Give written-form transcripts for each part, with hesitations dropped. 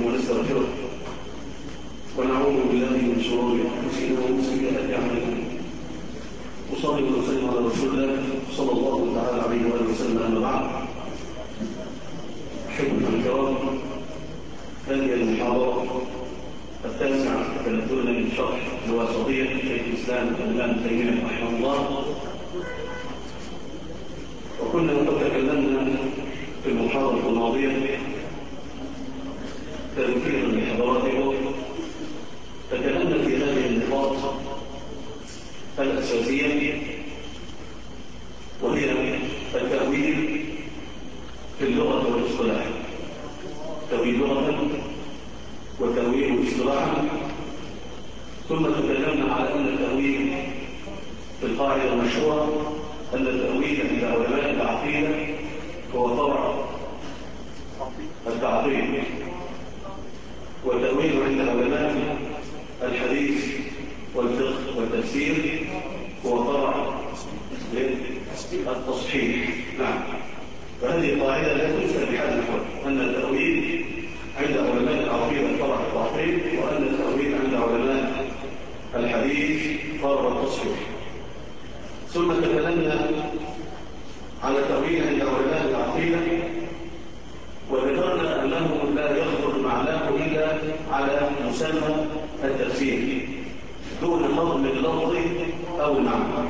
ونستغفره ونعوذ بالله من شرور انفسنا ومن سيئات اعمالنا. وصلي وسلم على رسول الله صلى الله تعالى عليه واله وسلم. اما بعد، احبتنا الكرام، هذه المحاضره التاسعه تلتنا من شرح الواسطيه شيخ الاسلام ابن تيميه رحمه الله. وكنا قد تكلمنا في المحاضره الماضيه تذكيرا لحضراتكم، تكلمنا في هذه النقاط الأساسية، وهي التأويل في اللغة والاصطلاح، تأويل لغة وتأويل اصطلاحا. ثم تكلمنا على أن التأويل في القاعدة المشهورة أن التأويل عند علماء العقيدة هو فرع التعطيل، والتأويل عند علماء الحديث والفقه والتفسير هو فرع التصحيح. نعم، فهذه القاعدة لا تنسى بحال الحال، أن التأويل عند علماء العقيدة فرع التعطيل، وأن التأويل عند علماء الحديث فرع التصحيح. ثم تكلمنا على التأويل عند علماء العقيدة، وذكرنا أنه لا يخرج معناه إلا على مسمى التفسير دون فضل اللفظ أو المعنى.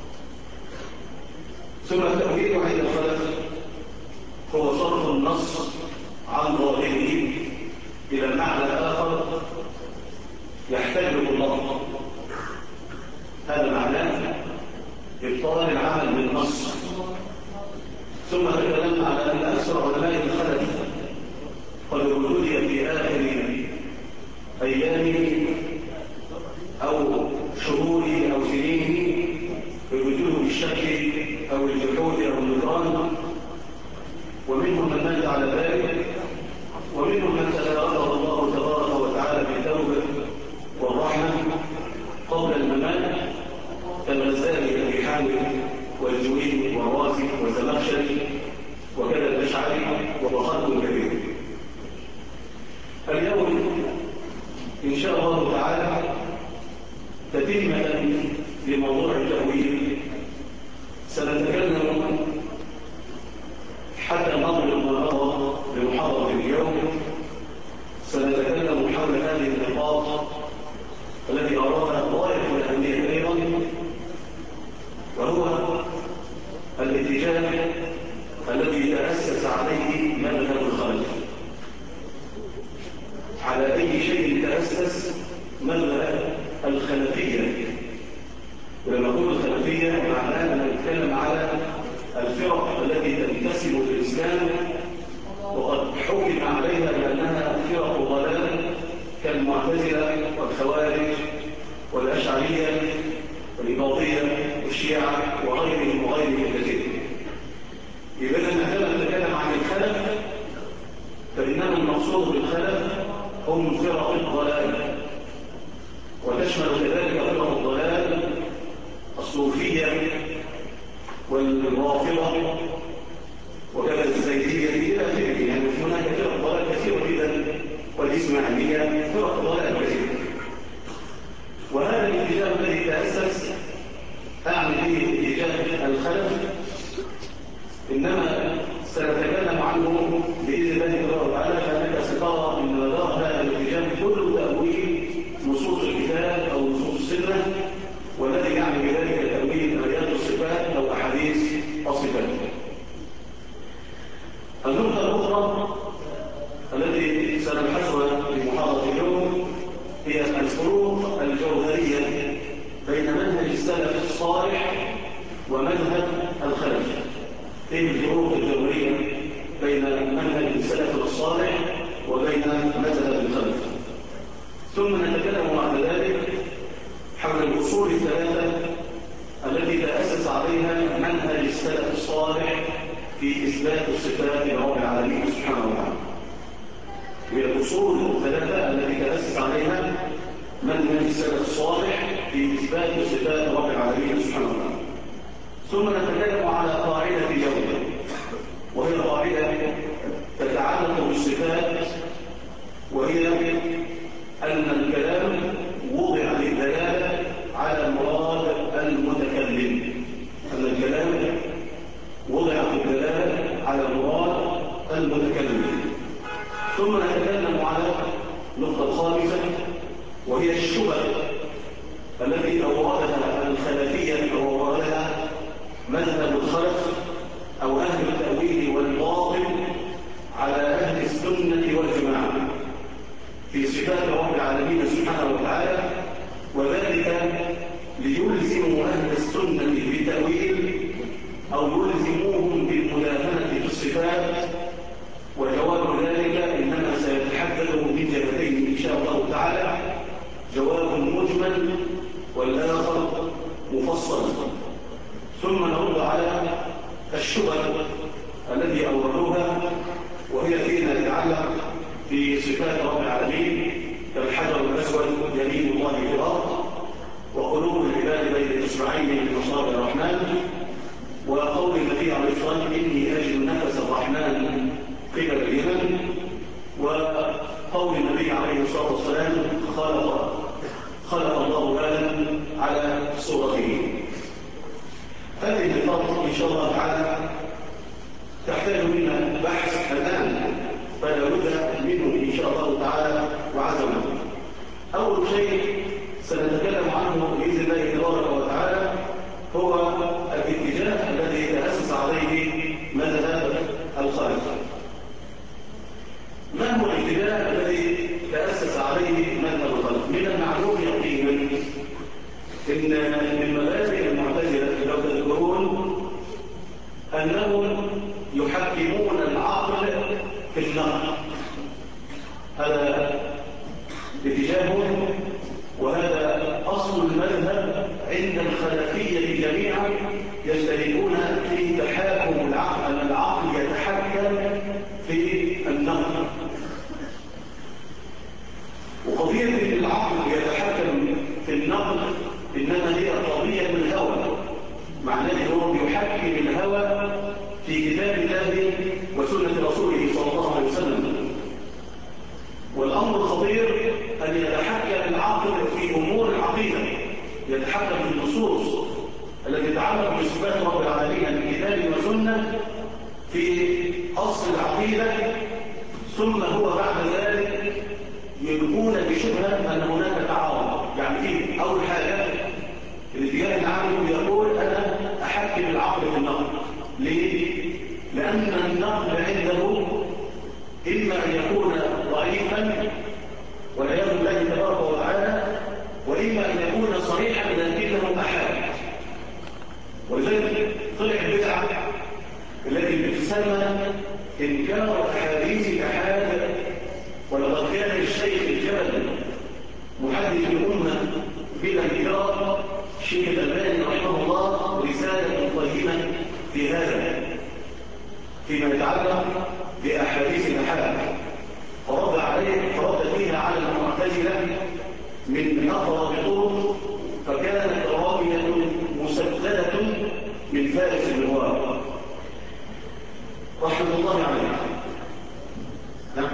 ثم التأويل عند الخلف هو صرف النص عن ظاهره إلى معنى آخر يحتمل اللفظ، هذا معناه إبطال العمل بالنص. ثم تكلمنا على أن أكثر علماء الخلف قد ابتلي في آخر أيامه أو شهوره أو سنينه بوجوه الشك أو الجحود أو النكران، ومنهم من مات على ذلك، ومنهم من تداركه الله تبارك وتعالى بالتوبة والرحمة قبل الممات، كالغزالي أبي حامد والجويني والرازي والزمخشري وكذا الأشعري وخلق كبير. اليوم إن شاء الله تعالى تتمة لموضوع التأويل سنتكلم حتى نضرب ما مضى بمحاضرة اليوم. سنتكلم حول هذه النقاط التي أراها غاية الأهمية أيضا، وهو الاتجاه الذي تأسس عليه مذهب الخلف. على أي شيء تأسس مذهب الخلفية؟ ولما نقول الخلفية معناه أن نتكلم على الفرق التي تنتسب للإسلام وقد حكم عليها بأنها فرق ضلال، كالمعتزلة والخوارج والأشعرية والإباضية والشيعة وغيرهم وغيرهم كثير. إذا عندما نتكلم عن الخلف فإنما المقصود بالخلف هم فرق الضلال، وتشمل كذلك فرق الضلال الصوفية والرافضة وكذا الزيدية إلى آخره. يعني هناك فرق ضلال كثيرة جدا، والإسماعيلية فرق ضلال كثيرة. وهذا الاتجاه الذي تأسس أعني فيه اتجاه الخلف، إنما سنتكلم عنه بإذن الله تبارك وتعالى، فأنك سترى أن مدار هذا الاتجاه كله تأويل نصوص الكتاب أو نصوص السنة، والذي يعني بذلك تأويل آيات الصفات أو أحاديث الصفات. النقطة الأخرى التي سنبحثها في محاضرة اليوم هي الفروق الجوهرية بين منهج السلف الصالح ومنهج الخلف. ايه الفروق الجوهرية بين منهج السلف الصالح وبين مذهب الخلف؟ ثم نتكلم بعد ذلك حول الأصول الثلاثة التي تأسس عليها منهج السلف الصالح في إثبات الصفات لرب العالمين سبحانه وتعالى. هي الأصول الثلاثة التي تأسس عليها منهج السلف الصالح في إثبات صفات رب العالمين سبحانه وتعالى. ثم نتكلم على قاعدة اليوم، وهي قاعدة تتعلق بالصفات، وهي ثم نتكلم على النقطة الخامسة وهي الشبه التي أوردها الخلفية أو أوردها مذهب الخلف أو أهل التأويل والباطل على أهل السنة والجماعة في صفات رب العالمين سبحانه وتعالى، وذلك ليلزموا أهل السنة بالتأويل أو يلزموهم بالمداهنة في الصفات. وجواب ذلك إنما سيتحدث من جهتين إن شاء الله تعالى، جواب مجمل والآخر مفصل، ثم نرد على الشبه التي أوردوها وهي فيما يتعلق في صفات رب العالمين كالحجر الأسود يمين الله في الأرض وقلوب العباد بين إصبعين من أصابع الرحمن، وقول النبي عليه الصلاة والسلام إني أجد نفس الرحمن قبل اليمن، وقول النبي عليه الصلاة والسلام خلق الله آدم على صورته. هذه النقاط إن شاء الله تعالى تحتاج منا بحث الآن، فلا بد منه إن شاء الله تعالى وعزمه. أول شيء سنتكلم عنه بإذن الله تبارك وتعالى هو الاتجاه الذي تأسس عليه مذهب الخلف. ما هو الاتجاه الذي تأسس عليه مذهب الخلف؟ من المعلوم يقينا إن من مبادئ المعتزلة لو تذكرون أنهم يحكمون العقل في النقل، هذا اتجاههم وهذا أصل المذهب عند الخلفية جميعا، يجتهدون في تحاكم العقل، أن العقل يتحكم في النقل. وقضية أن العقل يتحكم في النقل إنما هي قضية الهوى، معناه أنه يحكم الهوى في كتاب الله وسنة رسوله صلى الله عليه وسلم. والأمر الخطير أن يتحكم العقل في أمور العقيدة، يتحكم في النصوص التي تتعلق بصفات رب العالمين من كتاب وسنة في أصل العقيدة، ثم هو بعد ذلك يلقون بشبهة أن هناك تعارض. يعني في أول حاجة الاتجاه العام يقول أنا أحكم العقل في النقل. ليه؟ لأن النقل عنده إما أن يكون ضعيفا والعياذ بالله تبارك وتعالى، وإما أن يكون صريحا لكنه أحاد. ولذلك طلع البدعة التي بتسمى إنكار أحاديث الأحاد. ولقد كان الشيخ الجبل محدث الأمة بلا انكار شيخ الألباني رحمه الله رسالة قيمة في هذا فيما يتعلق بأحاديث الأحاد، فرد فيها على المعتزلة من أقرب الطرق، فكانت رامية مسددة من فارس النوار رحمه الله عليه. نعم.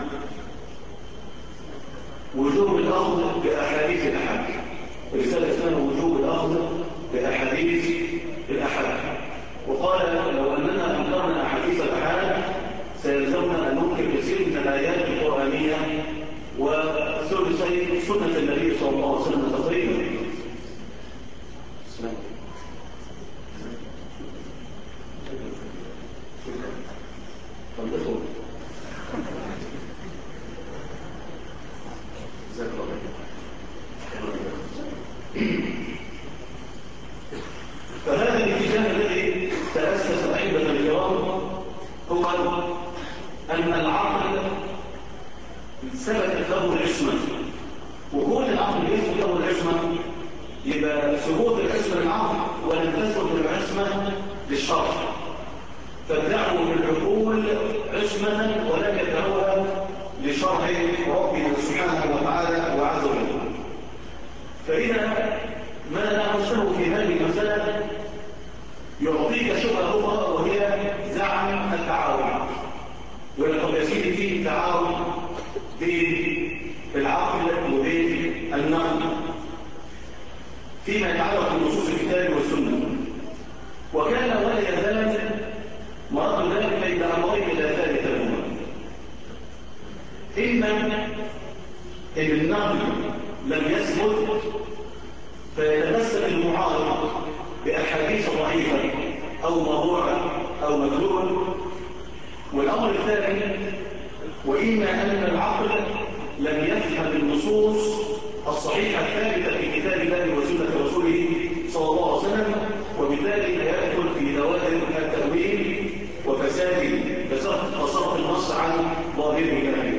وجوب الأخذ بأحاديث الأحاد، رسالة اسمها وجوب الأخذ بأحاديث الأحاد. وقال لو أننا أنكرنا أحاديث الأحاد سيلزمنا أن ننكر كثير من الآيات القرآنية وثلثي سنة النبي صلى الله عليه وسلم تقريبا. فهذا الاتجاه الذي تأسس أحبة الكرام هو أن العقل ثبتت له العصمة، وكون العقل يثبت له العصمة يبقى ثبوت العصمة للعقل ولم تثبت العصمة للشرع، فادعوا بالعقول عصمة ولم يدعوها لشرع ربنا سبحانه وتعالى وعز وجل. فإذا ما ناقشه في هذه المسألة يعطيك شبهة أخرى وهي زعم التعارض. ولقد يسير فيه تعارض بين العقل وبين النقل فيما يتعلق بنصوص الكتاب والسنة، وكان ولا يزال مراد ذلك إلى أمرين لا ثالث لهما. إما إن النقل لم يثبت فيتمسك المعارض بأحاديث ضعيفة أو موضوعة أو مكذوبة. والأمر الثاني وإما أن العقل لم يفهم النصوص الصحيحة الثابتة في كتاب الله وسنة رسوله صلى الله عليه وسلم، وبالتالي يدخل في دوائر التأويل وفساد فصرف النص عن ظاهره كلامه.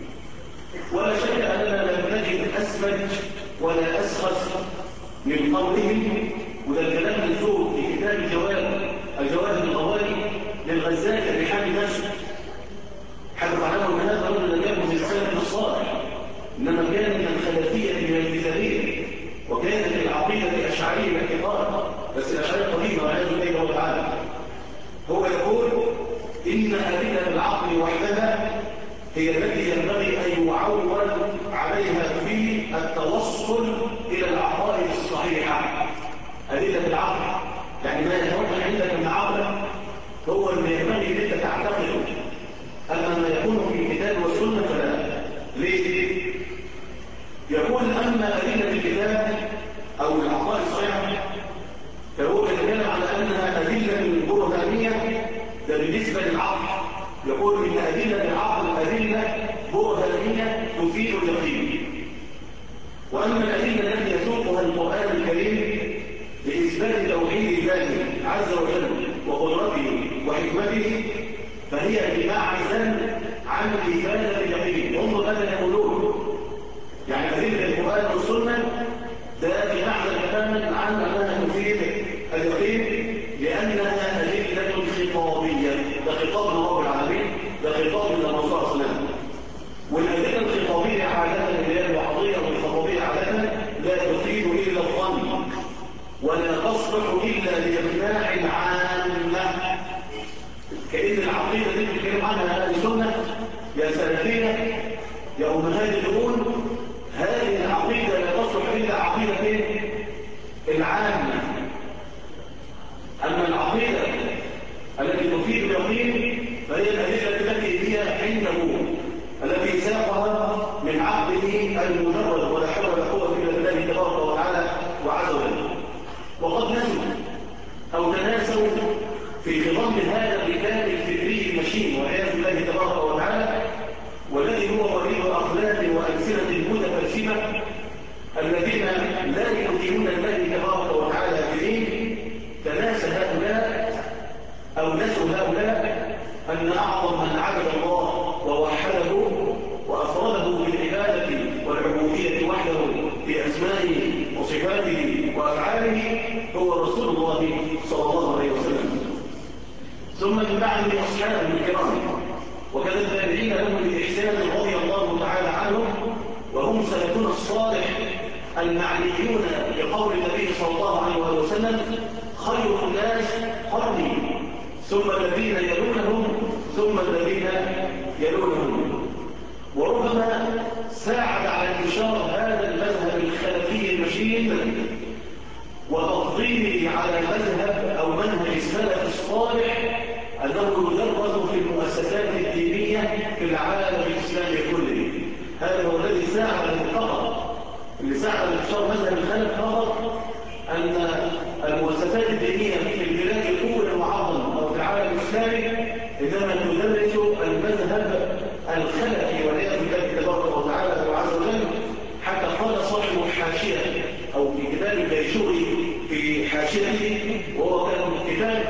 ولا شك أننا لم نجد أسمج ولا أسخس من قولهم، وده الكلام منسوب في كتاب الجواب الغوالي للغزالي الرحالي نفسه، حدث عنه ان هذا الرجل لم يكن من السلف الصالح، انما كان من الخلفيه من الابتدائيه، وكانت العقيده اشعريه باعتقاد، بس الاشعريه قديمه والعياذ بالله تعالى. هو يقول ان ادله العقل وحدها هي التي ينبغي ان يعول عليها في التوصل الى العقائد الصحيحه. ادله العقل يعني ما يتوقع عندك من عقلك هو اللي ينبغي ان انت تعتقده، أما ما يكون في الكتاب والسنة فلا. ليه؟ يقول أما أدلة الكتاب أو العقائد الصحيحة فهو يتكلم على أنها أدلة برهانية، ده بالنسبة للعقل. يقول إن أدلة العقل أدلة برهانية تفيد اليقين. وأما الأدلة التي يسوقها القرآن الكريم لإثبات توحيد الله عز وجل وقدرته وحكمته فهي بمعزل عن إفادة اليقين. انظر ماذا يقولون، يعني أدلة القرآن والسنة ده بمعزل تماما عن أنها تفيد اليقين، لأنها أدلة خطابية. ده خطاب من رب العالمين، ده خطاب من الرسول صلى الله عليه وسلم. والأدلة الخطابية عادة اللي هي الوحضية والخطابية عادة لا تفيد إلا الظن، ولا تصلح إلا لإقناع العامة. كأن العقيدة دي بتتكلم عنها أهل السنة يا سلفية يا أمهات الدين، هذه العقيدة لا تصلح إلا عقيدة العامة. أما العقيدة التي تفيد اليقين فهي الأدلة التي هي عنده، التي ساقها من عقله المجرد، ولا حول ولا قوة إلا بالله تبارك وتعالى وعز وجل. وقد نسوا أو تناسوا في خضم هذا الركاب الفكري المشين والعياذ بالله تبارك وتعالى، والذي هو وليد أقلام وألسنة متفلسفة الذين لا يؤمنون الله تبارك وتعالى بدين. تناسى هؤلاء أو نسوا هؤلاء أن أعظم من عبد الله ووحده وأفرده بالعبادة والعبودية وحده في أسمائه وصفاته وأفعاله هو رسول الله صلى الله عليه وسلم، ثم من بعده أصحابه الكرام وكذا التابعين لهم بإحسان رضي الله تعالى عنهم، وهم سلفنا الصالح المعنيون بقول النبي صلى الله عليه وسلم خير الناس قرني ثم الذين يلونهم ثم الذين يلونهم. وربما ساعد على انتشار هذا المذهب الخلفي المشين وتفضيله على مذهب أو منهج السلف الصالح أنه يدرس في المؤسسات الدينية في العالم الإسلامي كله. هذا هو الذي ساعد فقط، اللي ساعد انتشار مذهب الخلف فقط، أن المؤسسات الدينية في البلاد الأولى المعظمة أو في العالم الإسلامي إنما تدرس المذهب الخلفي والعياذ بالله تبارك وتعالى وعز وجل. حتى قال صاحب الحاشية أو في كتاب البيشوري في حاشيته، وهو كان كتاب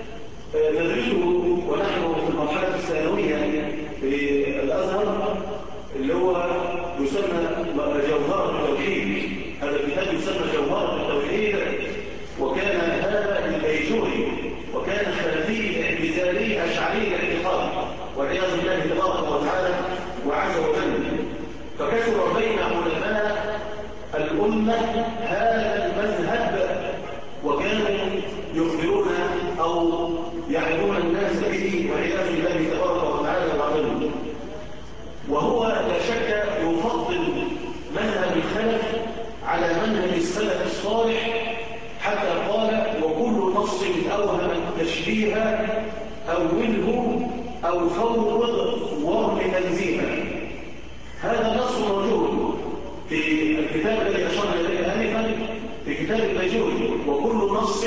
ندرسه ونحن في المرحلة الثانوية في الأزهر اللي هو يسمى جوهرة التوحيد. هذا الكتاب يسمى جوهرة التوحيد، وكان هذا البيشوري وكان خلفي اعتزالي أشعري الاعتقاد والعياذ بالله تبارك وتعالى وعز وجل. فكثر بين علماء الأمة هذا المذهب، وكانوا يخبرون أو يعلمون الناس به والعياذ بالله تبارك وتعالى وعز وجل. وهو لا شك يفضل منهج الخلف على منهج السلف الصالح، حتى قال وكل نص أوهم التشبيه أوله أو فوض ورم تنزيها.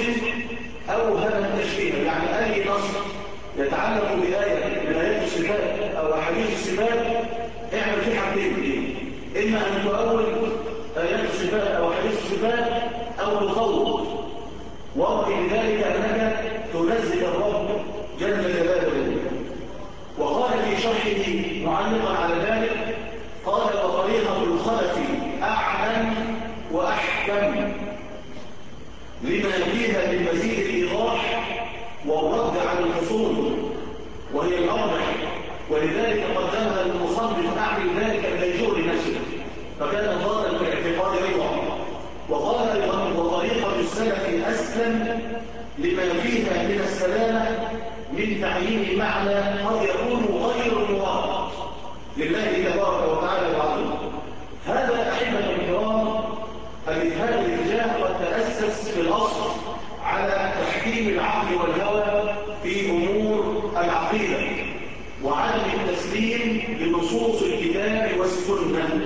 أوهم التشبيه، يعني أي نص يتعلق بآية من آيات الصفات أو أحاديث الصفات اعمل فيه حاجتين، إما أن تؤول آيات الصفات أو أحاديث الصفات أو تفوض، وارضي بذلك أنك تنزل الرب جل جلاله. وقال في شرحه معلقا على ذلك، قال وطريقة الخلف أعلم وأحكم لما فيها من مزيد الإيضاح والرد على الخصوم، وهي الأرجح، ولذلك قدمها المصنف أعمل ذلك الليجور لنفسه، فكان ضالا في الاعتقاد أيضا. وقال أيضا وطريقة السلف أسلم لما فيها من السلامة من تعيين معنى قد يكون غير مراد لله تبارك وتعالى العظيم. هذا أحبة الكرام الإجهاد الاتجاه قد تأسس في الأصل على تحكيم العقل والهوى في أمور العقيدة وعدم التسليم لنصوص الكتاب والسنة،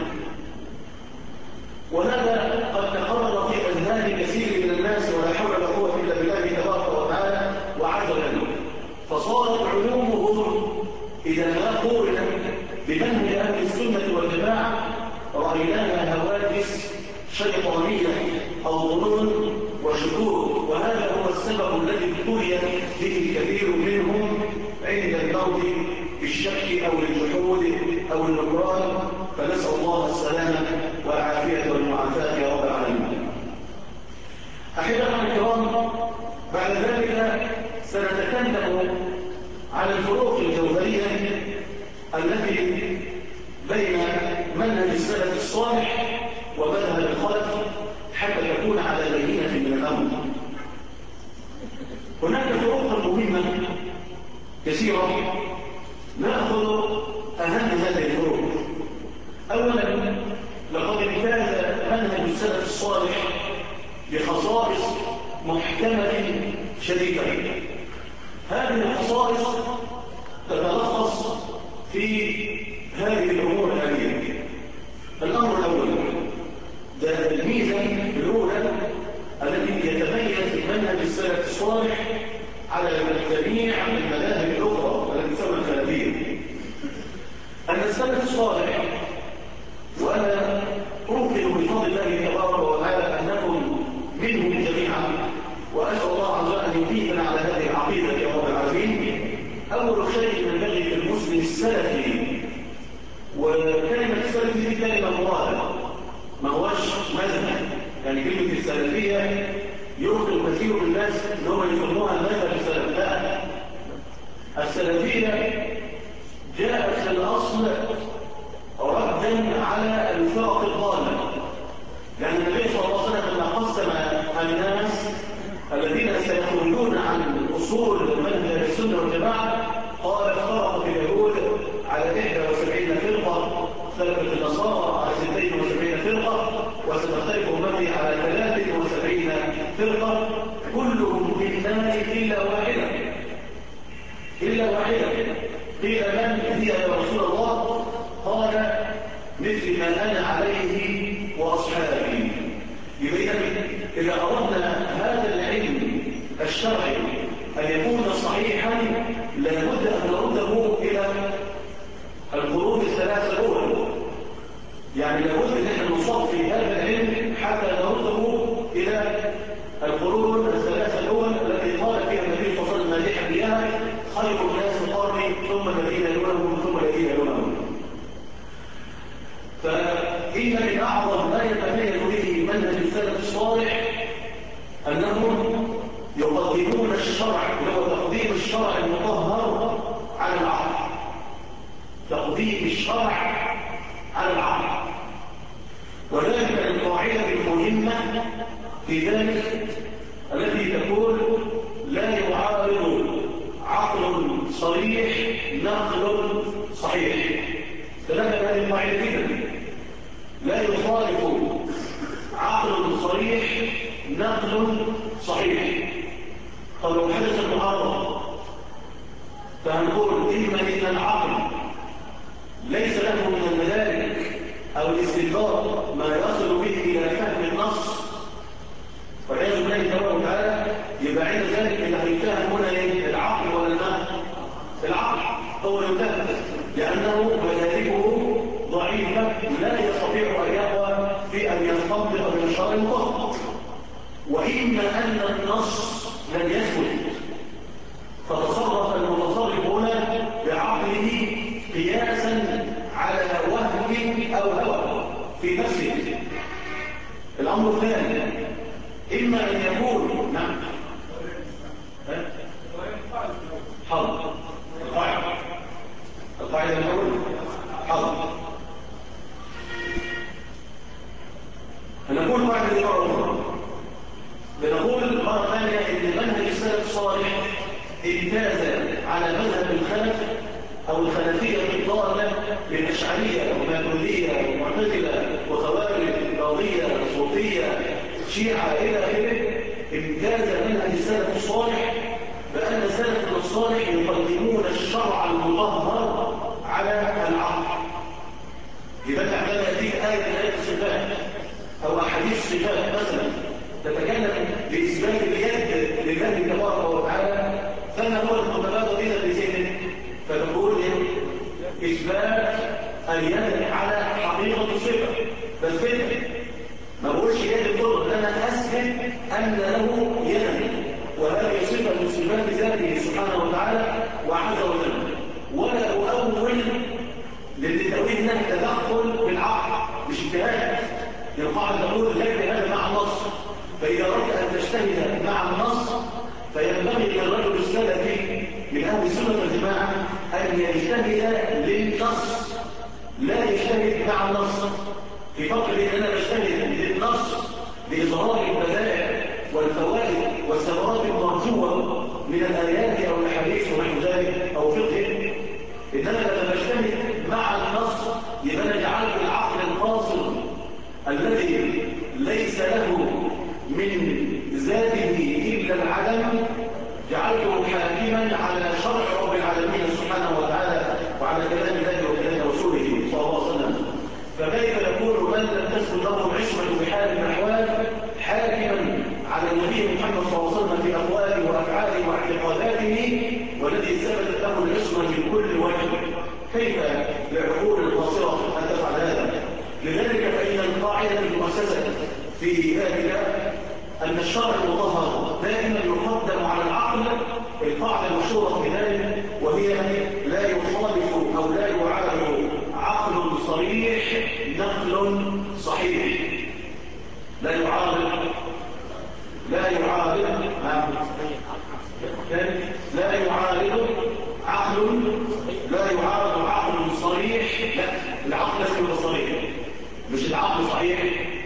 وهذا قد تقرر في أذهان كثير من الناس ولا حول ولا قوة إلا بالله تبارك وتعالى وعز وجل، فصارت علومهم إذا ما قورنت بمنهج أهل السنة والجماعة رأيناها هواجس شيطانية أو ظنون وشكوك، وهذا هو السبب الذي ابتلي به الكثير منهم عند الموت بالشك أو الجحود أو النكران، فنسأل الله السلامة والعافية والمعافاة يا رب العالمين. أحبتنا الكرام، بعد ذلك سنتكلم على الفروق الجوهرية التي بين منهج السلف الصالح ومذهب الخلف حتى تكون على بينة من الأمر. هناك فروق مهمة كثيرة، نأخذ أهم هذه الفروق. أولا، لقد امتاز منهج السلف الصالح بخصائص محكمة شديدة. هذه الخصائص تتلخص في هذه الأمور الآتية. الأمر الأول، ده الميزة الأولى التي يتميز منهج السلف الصالح على جميع المذاهب الأخرى التي تسمى الخلفية، أن السلف الصالح، وأنا أوقن بفضل الله تبارك وتعالى أن نكون منهم جميعا، وأسأل الله عز وجل أن يثيبنا على هذه العقيدة يا رب العالمين. أول شيء ينبغي في المسلم السلفي، وكلمة السلفي دي كلمة مرادة، ما هوش مذهب، يعني كلمة السلفية يخطئ كثير من الناس انهم يسموها المذهب السلفي. لا، السلفية جاءت في الأصل ردا على الفرق الضالة، لأن النبي صلى الله عليه وسلم لما قسم الناس الذين سيخرجون عن أصول منهج السنة والجماعة قال افترقت اليهود على 71 فرقة، اختلفت النصارى على 72 فرقة، وستختلف أمتي على 73 فرقة، كلهم في النار إلا واحدة. إلا واحدة. قيل من هي يا رسول الله؟ قال مثل ما أنا عليه وأصحابي. يبقى إذا أردنا هذا العلم الشرعي أن يكون صحيحا لابد أن نرده إلى القرون الثلاثة الأولى، يعني لابد أن احنا نصفي هذا العلم حتى نرده إلى القرون الثلاثة الأولى التي قال فيها النبي صلى الله عليه وسلم مادحا بها خير الناس قرني ثم الذين يلونهم ثم الذين يلونهم. فإن من أعظم ما يتميز به منهج السلف الصالح أنهم يقدمون الشرع، وهو تقديم الشرع المطهر على العقل. تقديم الشرع على العقل، وذلك القاعدة المهمة في ذلك التي تقول لا يعارض عقل صريح نقل صحيح. ثلاثة هذه القاعدة جدا، لا يخالف عقل صريح نقل صحيح. طب لو حدث المعارضة فهنقول إما إن العقل ليس له من المدارك أو الاستنباط ما يصل به إلى فهم النص، والعياذ بالله تبارك وتعالى، صاحبه لا يستطيع أن يقوى في أن يستنبط من الشرع المطلق. وإما أن النص لم يثبت فتصرف المتصرف هنا بعقله قياسا على وهم أو هوى في نفسه. الأمر الثاني إما أن يكون نعم حظ القاعدة الأولى حظ. فنقول قاعدة مرة بنقول مرة ثانية إن منهج السلف الصالح امتاز على مذهب الخلف أو الخلفية الضالة للأشعرية وماتريدية ومعتزلة وخوارج راضية صوفية شيعة إلى آخره. امتاز منهج السلف الصالح بأن السلف الصالح يقدمون الشرع المطهر على العقل. لماذا عندما يأتيك آية من آيات الصفات أو أحاديث الصفات مثلا تتكلم بإثبات اليد لله تبارك وتعالى، فما هو المتبادر إلى بذهنك؟ فتقول إثبات اليد على حقيقة الصفة. بس كده ما بقولش يد القدرة، أنا أثبت أن له يد، وهذه صفة من صفات ذاته سبحانه وتعالى وعز وجل. ولا أؤول للتأويل أنها تدخل بالعقل مش اجتهاد. القاعدة تقول لا هذا مع النص، فإذا أردت أن تجتهد مع النص فينبغي للرجل السلفي من أهل السنة والجماعة أن يجتهد للنص لا يجتهد مع النص. في فرق بين أنا بجتهد للنص لإظهار البدائع والفوائد والثمرات المرجوة من الآيات أو الأحاديث ونحو ذلك أو فقه، إنما لما بجتهد مع النص يبقى أنا جعلت العقل القاصر الذي ليس له من ذاته إلا العدم جعلته حاكما على شرع رب العالمين سبحانه وتعالى وعلى كلام الله وكلام رسوله صلى الله عليه وسلم. فكيف يكون من لم تثبت له العصمة بحال من الأحوال حاكما على النبي محمد صلى الله عليه وسلم في أقواله وأفعاله واعتقاداته والذي ثبتت له العصمة من كل وجه؟ كيف للعقول القاصرة أن تفعل هذا؟ لذلك فإن القاعدة المؤسسة في ذلك أن الشرع المطهر دائما يقدم على العقل. القاعدة المشهورة في ذلك وهي لا يخالف أو لا يعارض عقل صريح نقل صحيح. لا يعارض لا يعارض عقل صريح. لا، العقل لازم يبقى صريح، مش العقل صحيح.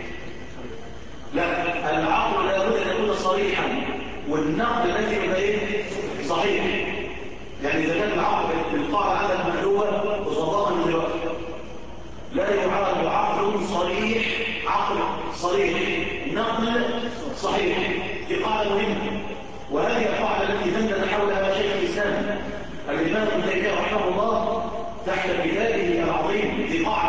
لا، العقل لابد ان يكون صريحا والنقل لازم يبقى صحيح. يعني اذا كان العقل القاعده عندك مقلوبه وظبطها من دلوقتي لا يعارض عقل صريح نقل صحيح. دي قاعده مهمه، وهذه القاعده التي دندن حولها شيخ الاسلام الامام ابن تيميه رحمه الله تحت كتابه العظيم.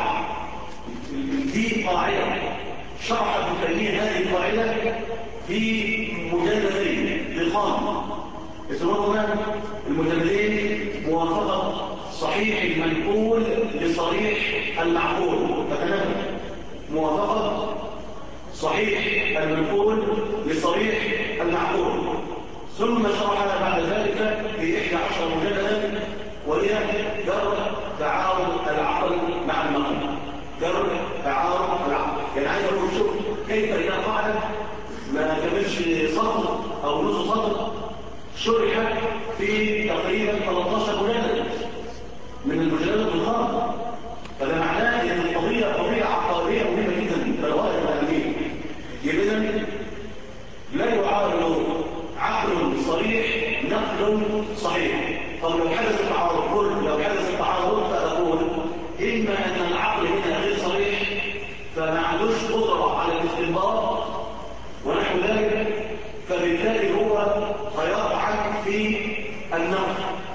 دي قاعده شرح ابن تيميه هذه القاعده في مجلدين ضخام اسمهما المجلدين موافقه صحيح المنقول لصريح المعقول. فتنبه، موافقه صحيح المنقول لصريح المعقول. ثم شرحها بعد ذلك في 11 مجلدا وهي درء تعارض العقل مع النقل. درء تعارض العقل، يعني عايز اقول شوف كيف اذا قاعده ما كملش سطر او نص سطر شرحت في تقريبا 13 مجلد من المجلدات الخاصه. فده معناه ان القضيه قضيه عقائديه مهمه جدا للغايه الاهميه. اذا لا يعارض عقل صريح نقل صحيح. طب لو حدث التعارض فأقول إما أن العقل هنا غير صريح فما عندوش قدرة على الاستنباط ونحو ذلك، فبالتالي هو هيطعن في النقل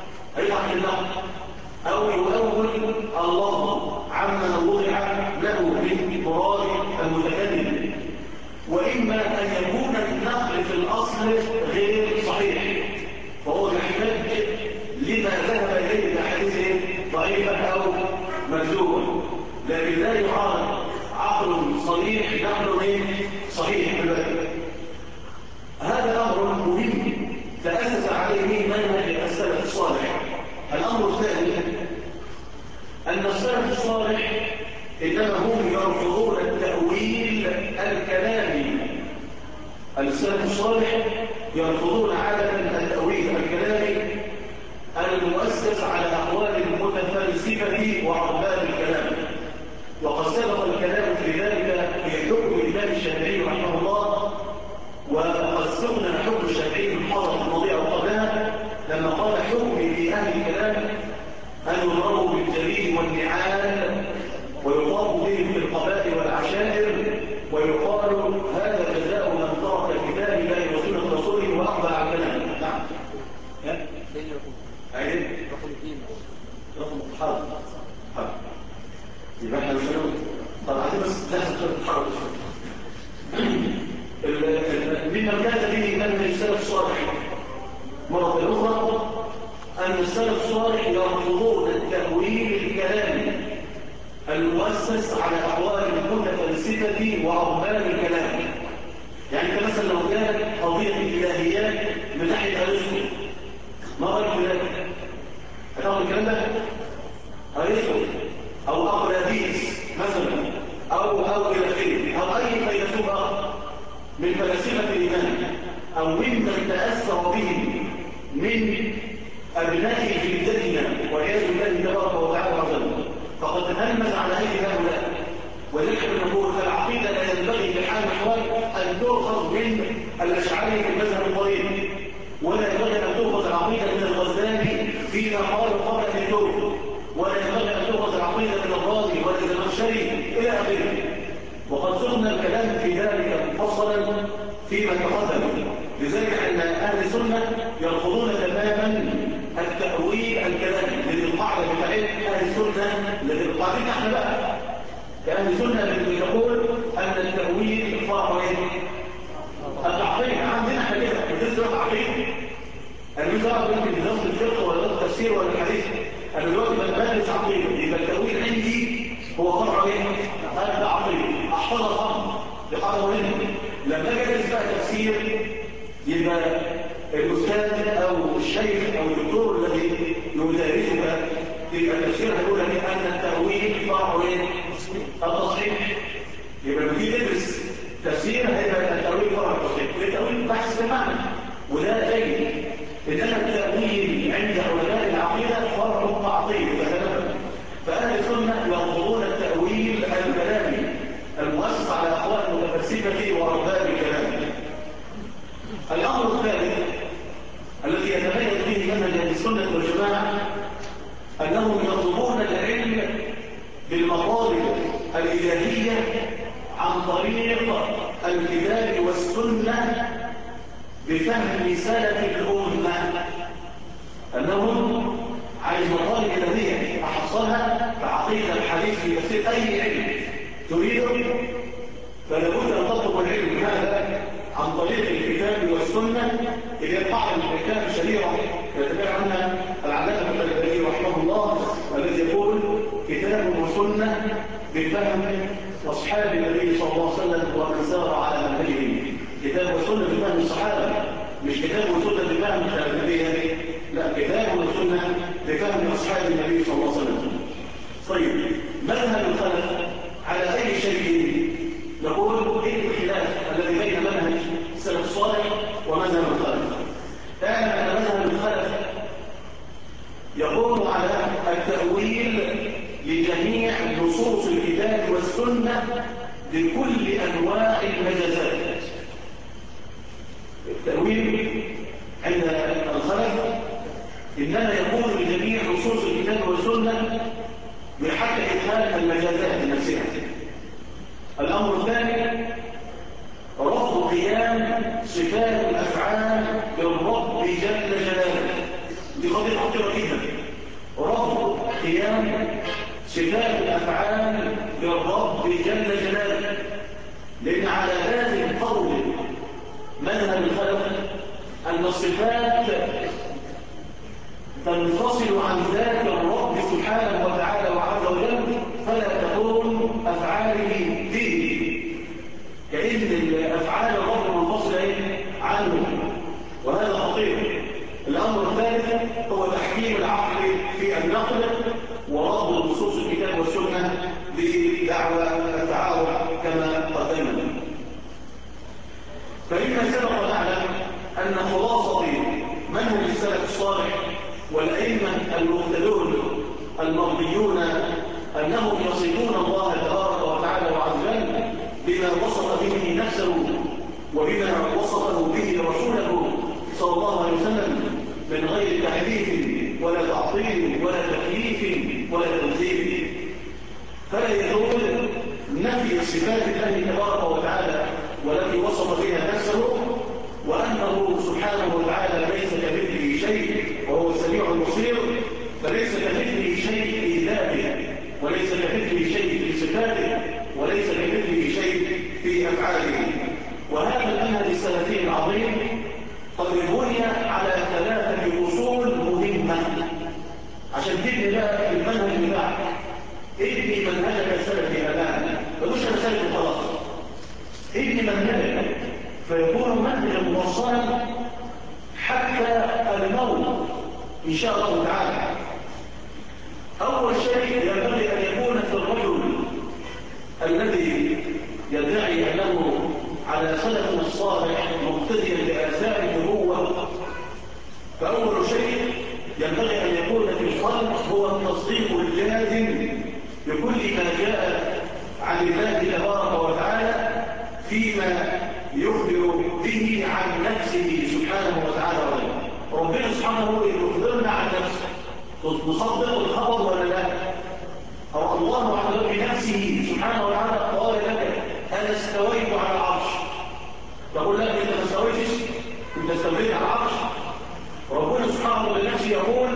أو يؤول الله عما وضع له من مراد المتكلم. وإما أن يكون النقل في الأصل غير صحيح فهو يحتاج لما ذهب إليه الأحاديث ضعيفة أو مكذوبة. لكن لا يعارض عقل صريح نقل صحيح بالبدء. هذا أمر مهم تأسس عليه منهج السلف الصالح. الأمر الثاني أن السلف الصالح إنما هم يرفضون التأويل الكلامي. السلف الصالح يرفضون عادة التأويل الكلامي المؤسس على أقوال المتفلسفة وأرباب الكلام. وقد سبق الكلام في ذلك في حكم الإمام الشافعي رحمه الله، وقد سقنا حكم الشافعي المحاضرة الماضية وقبلها لما قال حكم في أهل الكلام أن يضربوا بالجليد والنعال ويطاف بهم في القبائل والعشائر ويقال هذا جزاء من ترك كتاب الله وسنة رسوله وأقبل على الكلام. نعم. رقم الحرب. يبقى احنا مش طبعا بس لازم الحرب. مما كان به منهج السلف الصالح مرة أخرى أن السلف الصالح يرفضون التأويل الكلامي المؤسس على أقوال المتفلسفة وأرباب الكلام. يعني انت مثلا لو كانت قضية الإلهيات من ناحية أرسطو، ما رأيك في ذلك؟ هتاخد الكلام ده؟ أرسطو أو أقلاديس مثلا أو إلى آخره، أو أي فيلسوف آخر من فلاسفة الإيمان أو ممن تأثر به من أبناء جلدتنا والعياذ بالله تبارك وتعالى وسلم، فقد تهمز على أيدي هؤلاء. ولكن نقول العقيدة لا ينبغي بحال الأحوال أن تؤخذ من الأشعري في المذهب الضرير، ولا ينبغي أن تؤخذ العقيدة من الغزالي فيما قال قبل الدور، ولا ينبغي أن تؤخذ العقيدة من الرازي ولا الزمخشري إلى آخره. وقد سقنا الكلام في ذلك مفصلا فيما تقدم. لذلك أن أهل السنة يرفضون تماما التأويل الكلامي، لأن القاعدة بتاعت أهل السنة الذي قاعدين احنا بقى كأهل السنة الذي يقول أن التأويل فرع التعقيد. عندنا احنا كده بتسرق تعقيد. أنا مش عارف يمكن دراسة الفقه ولا دراسة التفسير ولا الحديث. أنا دلوقتي بدرس عقيدة، يبقى التأويل عندي هو فرع التعقيد. أحفظ الأمر لقاعدة مهمة. لما أجي أدرس بقى تفسير يبقى الأستاذ أو الشيخ أو الدكتور الذي يدرسك يبقى التفسير هيقول لك أن التأويل فرع التصحيح. يبقى لما تيجي تدرس تفسير هيبقى التأويل فرع التصحيح، التأويل بحث المعنى وده جيد. إنما التأويل عند علماء العقيدة فرع التعطيل. فأهل السنة يرفضون التأويل الكلامي المؤسس على أقوال المتفلسفة وأرباب الكلام. الأمر الثالث الذي يتميز به منهج أهل السنة والجماعة أنهم يطلبون العلم بالمطالب الإلهية عن طريق الكتاب والسنة بفهم سلف الأمة. أنهم عايز مطالب إلهية أحصلها كعقيدة الحديث في تفسير أي علم تريده، فلا بد أن تطلب العلم هذا عن طريق الكتاب والسنة. اللي قاعدة الكتاب الشريعة يتبع عنها العلامة الألباني رحمه الله الذي يقول كتاب وسنة بفهم أصحاب النبي صلى الله عليه وسلم ومن سار على منهجه. كتاب وسنة بفهم الصحابة، مش كتاب وسنة بفهم النبي، لا، كتاب وسنة بفهم أصحاب النبي صلى الله عليه وسلم. طيب، مذهب الخلف على أي شيء؟ نقول إيه الخلاف الذي بين منهج السلف الصالح ومذهب الخلف؟ اعلم أن مذهب الخلف يقوم على التأويل لجميع نصوص الكتاب والسنة بكل أنواع المجازات. التأويل عند الخلف إنما يكون لجميع نصوص الكتاب والسنة بحق إدخال المجازات نفسها. الأمر الثاني رفض قيام صفات الأفعال بالرب جل جلاله. دي قضية خطيرة جدا. رفض قيام صفات الأفعال بالرب جل جلاله، لأن على لازم قول مذهب الخلف أن الصفات تنفصل عن ذات الرب سبحانه وتعالى وعز وجل، فلا تكون أفعاله فيه، كأن أفعال الرب منفصلة عنه، وهذا خطير. الأمر الثالث هو تحكيم العقل في النقل ورفض نصوص الكتاب والسنة بدعوى التعارض كما قدمنا. فإن سبق نعلم أن خلاصة منهج السلف الصالح والأئمة المهتدون المرضيون أنهم يصفون الله تبارك وتعالى وعز وجل بما وصف به نفسه وبما وصفه به رسوله صلى الله عليه وسلم من غير تحريف ولا تعطيل ولا تكييف ولا تنزيل. فلا يجوز نفي صفات الله تبارك وتعالى والتي وصف بها نفسه، وأنه سبحانه وتعالى ليس كمثله شيء وهو السميع البصير، فليس كمثله شيء في ذاته، وليس كمثله شيء في صفاته، وليس كمثله شيء في أفعاله. وهذا المنهج السلفي العظيم قد بني على 3 أصول مهمة. عشان تبني بقى المنهج بتاعك، ابني منهجك السلفي الآن، ملوش أنا سلفي خلاص، ابني منهجك فيكون منهجا موصلا حتى الموت إن شاء الله تعالى. أول شيء ينبغي أن يكون في الرجل الذي يدعي أنه على سلف الصالح مقتديا بآثار النبوة، فأول شيء ينبغي أن يكون في القلب هو التصديق الجازم بكل ما جاء عن الله تبارك وتعالى فيما يخبر به عن نفسه سبحانه وتعالى وغيره. ربنا سبحانه يخبرنا عن نفسه، نصدق الخبر ولا لا؟ أو الله أعلم بنفسه سبحانه وتعالى قال لك أنا استويت على العرش، تقول لك أنت ما استويتش، أنت استويت على العرش. ربنا سبحانه وتعالى يقول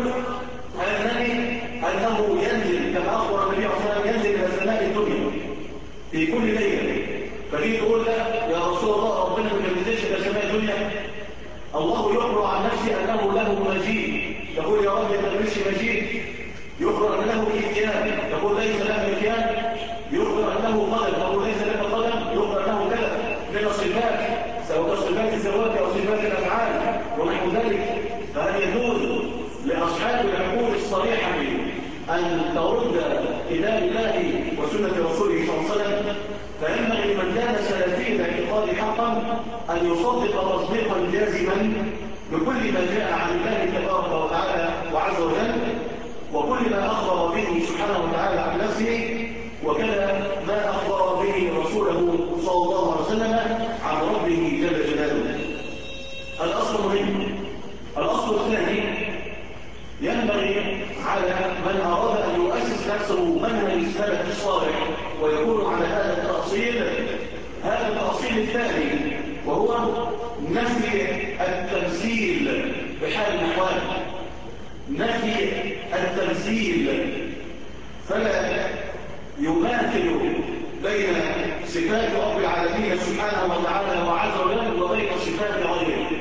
أنه ينزل كما أخبر النبي عليه الصلاة والسلام، ينزل إلى السماء الدنيا في كل ليلة. فدي تقول لك يا رسول الله ربنا ما ينزلش إلى السماء الدنيا؟ الله يخبر عن نفسه أنه له مجيء، تقول يا رب أنت مش مجيء. يخبر أنه إتيان، تقول ليس له إتيان. يخبر أنه قدم، تقول ليس له قدم. يخبر أنه كذا من صفات، سواء صفات الزواج أو صفات الأفعال ونحو ذلك. فهل يجوز لأصحاب العقول الصريحة أن ترد كتاب الله وسنة رسوله صلى الله عليه وسلم؟ فينبغي لمن كان سلفي الاعتقاد حقا أن يصدق تصديقا جازما بكل ما جاء عن الله تبارك وتعالى وعز وجل، وكل ما أخبر به سبحانه وتعالى عن نفسه، وكذا ما أخبر به رسوله صلى الله عليه وسلم عن ربه جل جلاله. الأصل مهم. الأصل الثاني ينبغي على من أراد أن يؤسس نفسه منهج السلف الصالح ويكون على هذا التأصيل، هذا التأصيل الثاني، وهو نفي التمثيل بحال الأحوال. نفي التمثيل، فلا يماثل بين صفات رب العالمين سبحانه وتعالى وعز وجل وبين صفات غيره.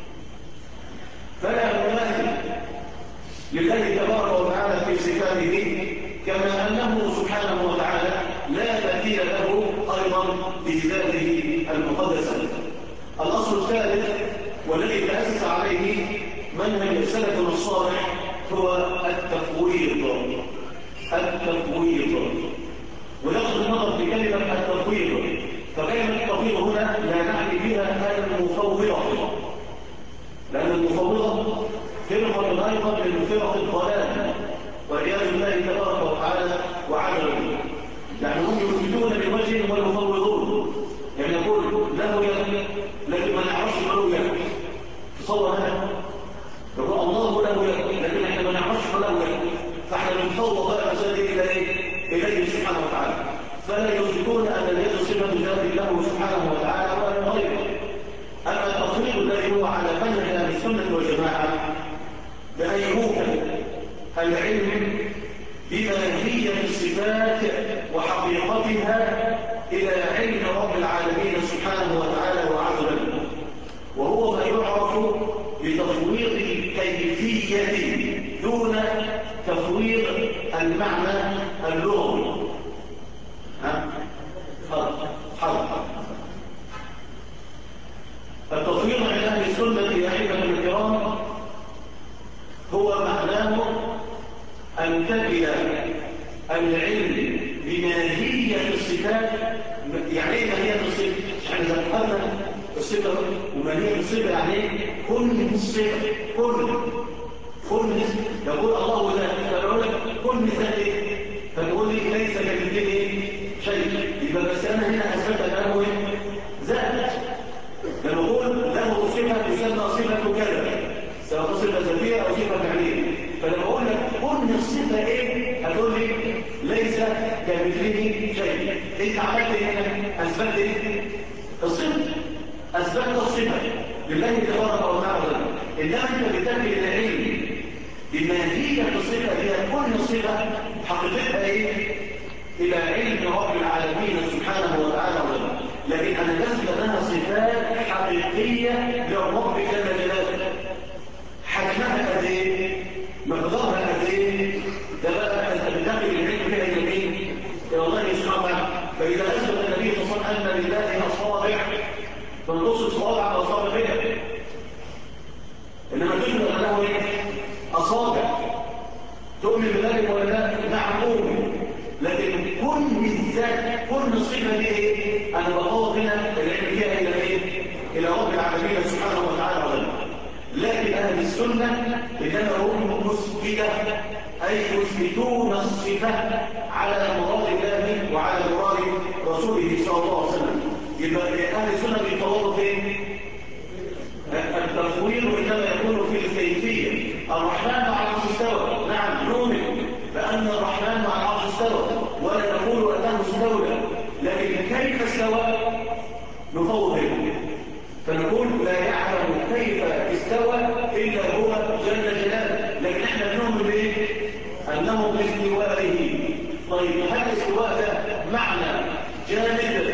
فلا يماثل لله تبارك وتعالى في صفاته، كما أنه سبحانه وتعالى لا مثيل له أيضا في ذاته المقدسة. الأصل الثالث والذي تأسس عليه منهج سلفنا الصالح هو التفويض. التفويض، ولفظ النظر في كلمة التفويض، فكلمة التفويض هنا لا نعني بها المفوضة، لأن المفوضة فرقة أيضا من فرق الضلال والعياذ بالله تبارك وتعالى وعجل. يعني هم يثبتون بوجه ويفوضون، يعني يقول له يد لكن ما نعرفش له يد. تصور هذا؟ يقول الله له يد لكن احنا ما نعرفش له يد، فاحنا بنفوض بقى مسائل إليه سبحانه وتعالى. فلا يثبتون أن اليد صفة ذات الله سبحانه وتعالى ولا غيره. أما التفويض الذي هو على منهج أهل السنة والجماعة بأن يوكل العلم بماهية الصفات وحقيقتها إلى علم رب العالمين سبحانه وتعالى وعز وجل، وهو ما يعرف بتفويض الكيفية دون تفويض المعنى اللغوي. يعني ايه ماهية الصفة؟ يعني إذا قلنا الصفة وماهية الصفة يعني ايه؟ كن الصفة كن يقول الله ذات، فبقول لك كن ذات ايه؟ فتقول لي ليس كمثله شيء، يبقى بس انا هنا اثبت انه ذات. لما اقول له صفه تسمى صفه كذا، سواء صفه ذاتيه او صفه فعليه، فلما اقول لك كن الصفه ايه هتقول لي ليس كمثله شيء. انت عملت ايه؟ اثبتت ايه؟ الصفه، اثبتت الصفه لله تبارك وتعالى. انما انت بتنقل العلم بماهيه الصفه هي كن الصفه حقيقتها ايه؟ إلى علم رب العالمين سبحانه وتعالى وجل. لكن أنا بثبت لها صفات حقيقية للرب جل جلاله. حجمها قد إيه؟ مقدارها قد إيه؟ ده بقى أنت بتنقل العلم فيها اليمين إلى الله سبحانه وتعالى. فإذا أثبت النبي صلى الله عليه وسلم أن لله أصابع فنقص صوابع وأصابع فيها. إنما تثبت له إيه؟ أصابع. تؤمن بذلك ولا لا؟ نعم أؤمن. لكن كن بالذات كن الصفه دي ايه؟ انا بقوض هنا العلم فيها الى ايه؟ الى رب العالمين سبحانه وتعالى وجل. لكن اهل السنه انما هم مثبته، اي يثبتون الصفه على مراد الله وعلى مراد رسوله صلى الله عليه وسلم. يبقى اهل السنه بيتواضعوا فين؟ التفويض انما يكون في الكيفيه. الرحمن على العرش استوى، نعم نؤمن بان الرحمن على العرش استوى ولا نقول انه استولى، لكن كيف استوى نفوض. فنقول لا يعلم كيف استوى الا هو جل جلاله، لكن احنا بنؤمن بايه؟ انه باستوائه. طيب هل الاستواء ده معنى جامد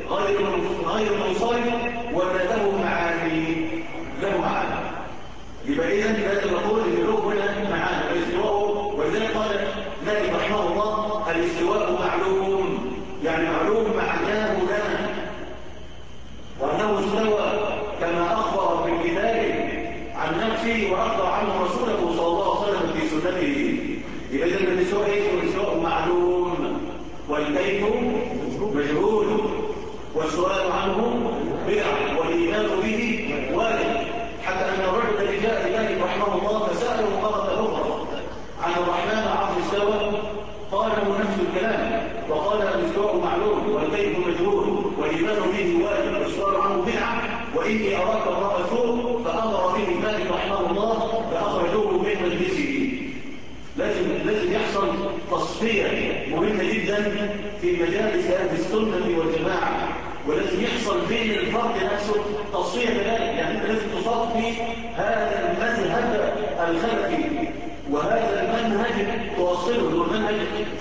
غير منصرف ولا له معاني؟ له معاني. يبقى اذا لازم نقول ان له هنا معاني الاستواء. ولذلك قال مالك رحمه الله الاستواء معلوم، يعني معلوم معناه لنا، وانه استوى كما اخبر في كتابه عن نفسه واخبر عنه رسوله صلى الله عليه وسلم في سنته. يبقى اذا الاستواء ايه؟ الاستواء معلوم والكيف مجهول والسؤال عنه بدعة والايمان به واجب. حتى ان الرجل الذي جاء لمالك رحمه الله فساله مرة اخرى عن الرحمن عرش استوى، قال له نفس الكلام وقال الاستواء معلوم والكيف مجهول والايمان به واجب والسؤال عنه بدعة واني اراك امرأ سوء، فامر به مالك رحمه الله فاخرجوه من مجلسه. لازم يحصل تصفية مهمة جدا في مجالس أهل السنة والجماعة، ولازم يحصل بين الفرد نفسه تصفية كذلك. يعني أنت لازم تصفي هذا المذهب الخلفي وهذا المنهج توصله المنهج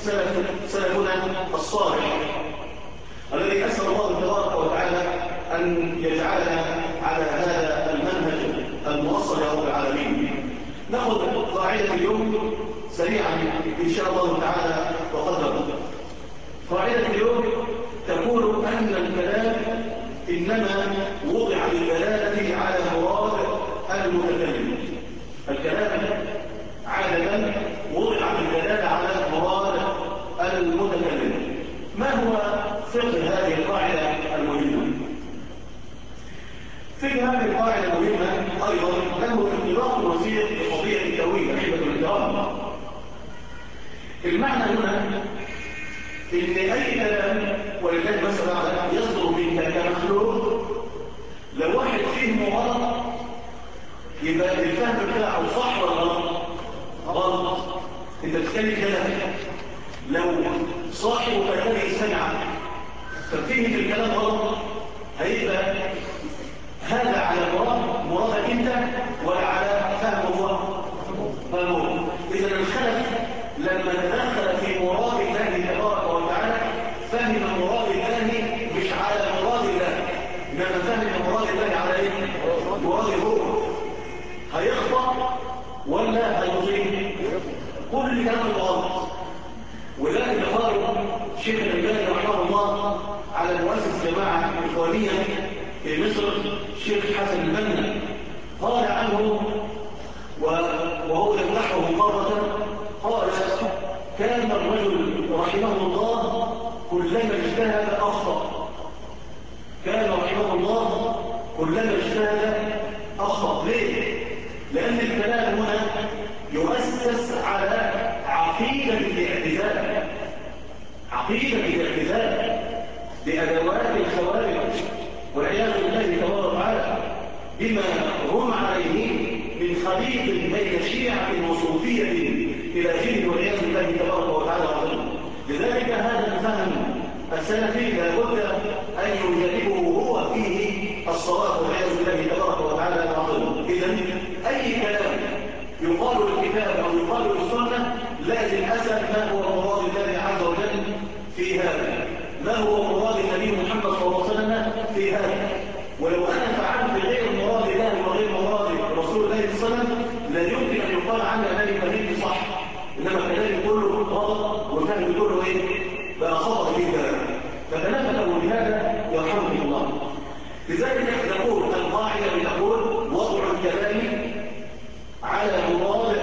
سلفنا الصالح الذي أسأل الله تبارك وتعالى أن يجعلنا على هذا المنهج الموصل يا رب العالمين. نأخذ قاعدة اليوم سريعا إن شاء الله تعالى وقدر. قاعدة اليوم تقول أن الكلام إنما وضع للدلالة على مراد المتكلم. الكلام عادة وضع للدلالة على مراد المتكلم. ما هو فقه هذه القاعدة المهمة؟ فقه هذه القاعدة المهمة أيضا له ارتباط وثيق بقضية التأويل أحبة الكرام. المعنى هنا إن أي كلام ولله مثلا يصدر منك كمخلوق لو واحد فيه غلط يبقى الفهم بتاعه صح ولا غلط؟ غلط. أنت بتتكلم كلام لو صاحبك الذي سمع ففهم الكلام غلط هيبقى هذا على مرادك أنت ولا على فهمه هو؟ إذا الخلف لما تدخل في مراد الله تبارك وتعالى فهم مراد الله مش على مراد الله، إنما فهم مراد الله على إيه؟ مراده هو. هيخطأ ولا هيصيب؟ كل كلام غلط. ولذلك قال شيخ الألباني رحمه الله على مؤسس جماعة إخوانية في مصر الشيخ حسن البنا قال عنه وهو يمدحه مرة قال كان الرجل رحمه الله كلما كلما اجتهد أخطأ، كان رحمه الله كلما اجتهد أخطأ. ليه؟ لأن الكلام هنا يؤسس على عقيدة الاعتزال، عقيدة الاعتزال بأدوات الخوارج والعياذ بالله تبارك وتعالى، بما هم عليه من خليط بين شيعة وصوفية إلى جن والعياذ بالله تبارك وتعالى عظيم. لذلك هذا الفهم السلفي لابد أن يجانبه هو فيه الصواب والعياذ بالله تبارك وتعالى عظيم. إذن أي كلام يقال للكتاب أو يقال للسنة لازم أسأل ما هو مراد الله عز وجل في هذا، ما هو مراد النبي محمد صلى الله عليه وسلم في هذا. ولو أنا فعلت غير مراد الله وغير مراد رسول الله صلى الله عليه وسلم لا يمكن أن يقال عني أنني فهمت صح، إنما كلامي كله غلط وفهمي كله إيه؟ بقى خطأ فيه كلام. فتنبهوا بهذا يرحمكم الله. لذلك نقول القاعدة بتقول وضع الكلام على مراد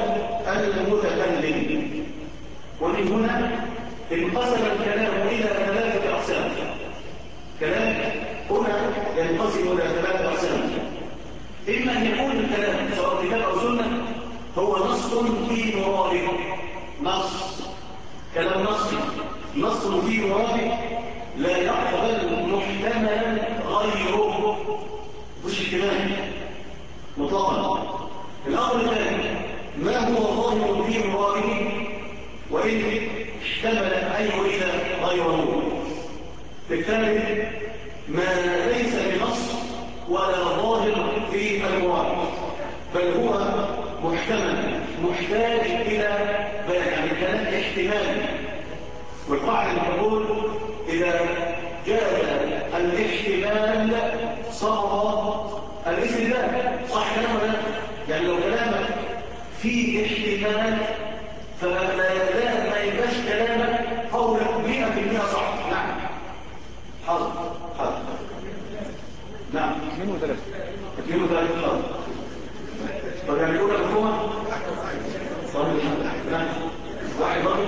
المتكلم. ومن هنا انقسم الكلام إلى ثلاثة أقسام. كلام هنا ينقسم إلى ثلاثة أقسام. إما أن يكون الكلام سواء كتاب أو سنة هو نص في مراده، نص كلام نصي، نص في مراده لا يقبل محتملا غيره، مش احتمال مطلقا. الأمر الثاني ما هو ظاهر في مراده وإن احتمل أي إلى غيره. الثالث ما ليس بنص ولا ظاهر في المراد بل هو محتمل محتاج إلى بيان، يعني كلام احتمالي. والقاعدة تقول إذا جاء الاحتمال سقط الاستدلال. صح كلام ولا لا؟ يعني لو كلامك فيه احتمال ما يبقاش كلامك قولك 100% صح. نعم حاضر حاضر نعم 2 و3 حاضر. طب يعني يقول لك الحكومة صحيح. نعم واحد برضه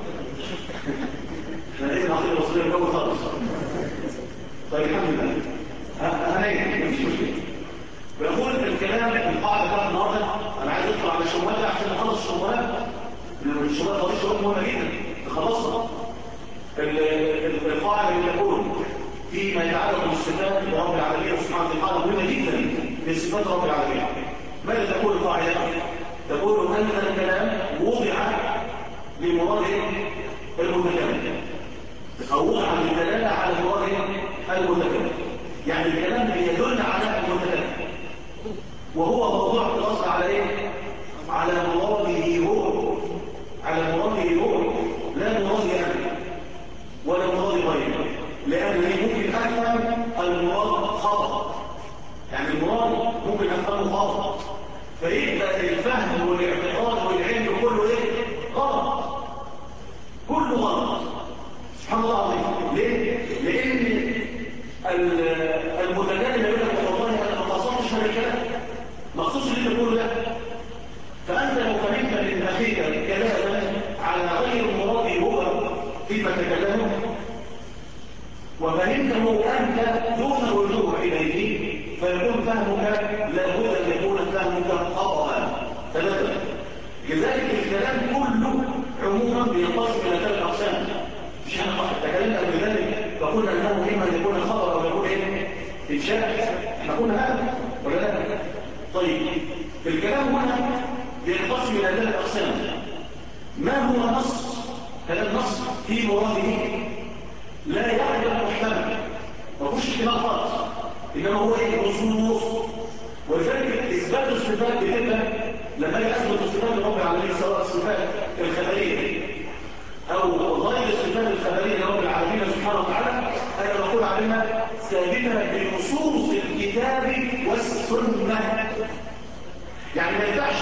احنا ليه نعطي الوصولية الجو خالص. طيب الحمد لله هناك مفيش مشكلة. بنقول الكلام القاعدة بتاعت النهارده انا عايز ادخل على الشبهات عشان نخلص الشبهات. الشبهات دي شبهات مهمة جدا نخلصها. القاعدة اللي تقول فيما يتعلق بالصفات لرب العالمين سبحانه وتعالى مهمة جدا من صفات رب العالمين. ماذا تقول القاعدة؟ تقول أن الكلام وضع لمراد المتكلم أو وضع للدلالة على مراد المتكلم، يعني الكلام يدل على المتكلم وهو موضوع الأصل على إيه؟ على مراده هو، على مراده هو لا مراد أنا ولا مراد غيره، لأنني ممكن أفهم المراد خطأ، يعني المراد ممكن أفهمه خطأ، فيبقى الفهم والاعتقاد والعلم كله إيه؟ غلط، كله غلط. سبحان الله العظيم. ليه؟ لأن المتكلم يقول لك والله أنا ما قصدتش هذا الكلام، ما قصدتش اللي أنت تقوله ده. فأنت لو فهمت من أخيك كلاما على غير مراده هو فيما تكلمه وفهمته أنت دون الرجوع إليه فيكون فهمك لابد أن يكون فهمك خطأ. ثلاثة. لذلك الكلام كله عموما بينقسم إلى 3 أقسام. مش احنا تكلمنا قبل ذلك فقلنا انه اما ان يكون خبر او يكون ايه؟ انشاء. احنا قلنا هذا ولا لا؟ طيب الكلام هنا بينقسم الى 3 اقسام. ما هو نص؟ كلام نص في مراده لا يقبل محتمل، ما فيهوش احتمال خالص، انما هو ايه؟ نصوص. ولذلك اثبات الصفات بتبقى لما يثبت الصفات لرب العالمين سواء الصفات الخبريه أو غير الصفات الخبرية لرب العالمين سبحانه وتعالى، أنا بقول عليها ثابتة بنصوص الكتاب والسنة. يعني ما ينفعش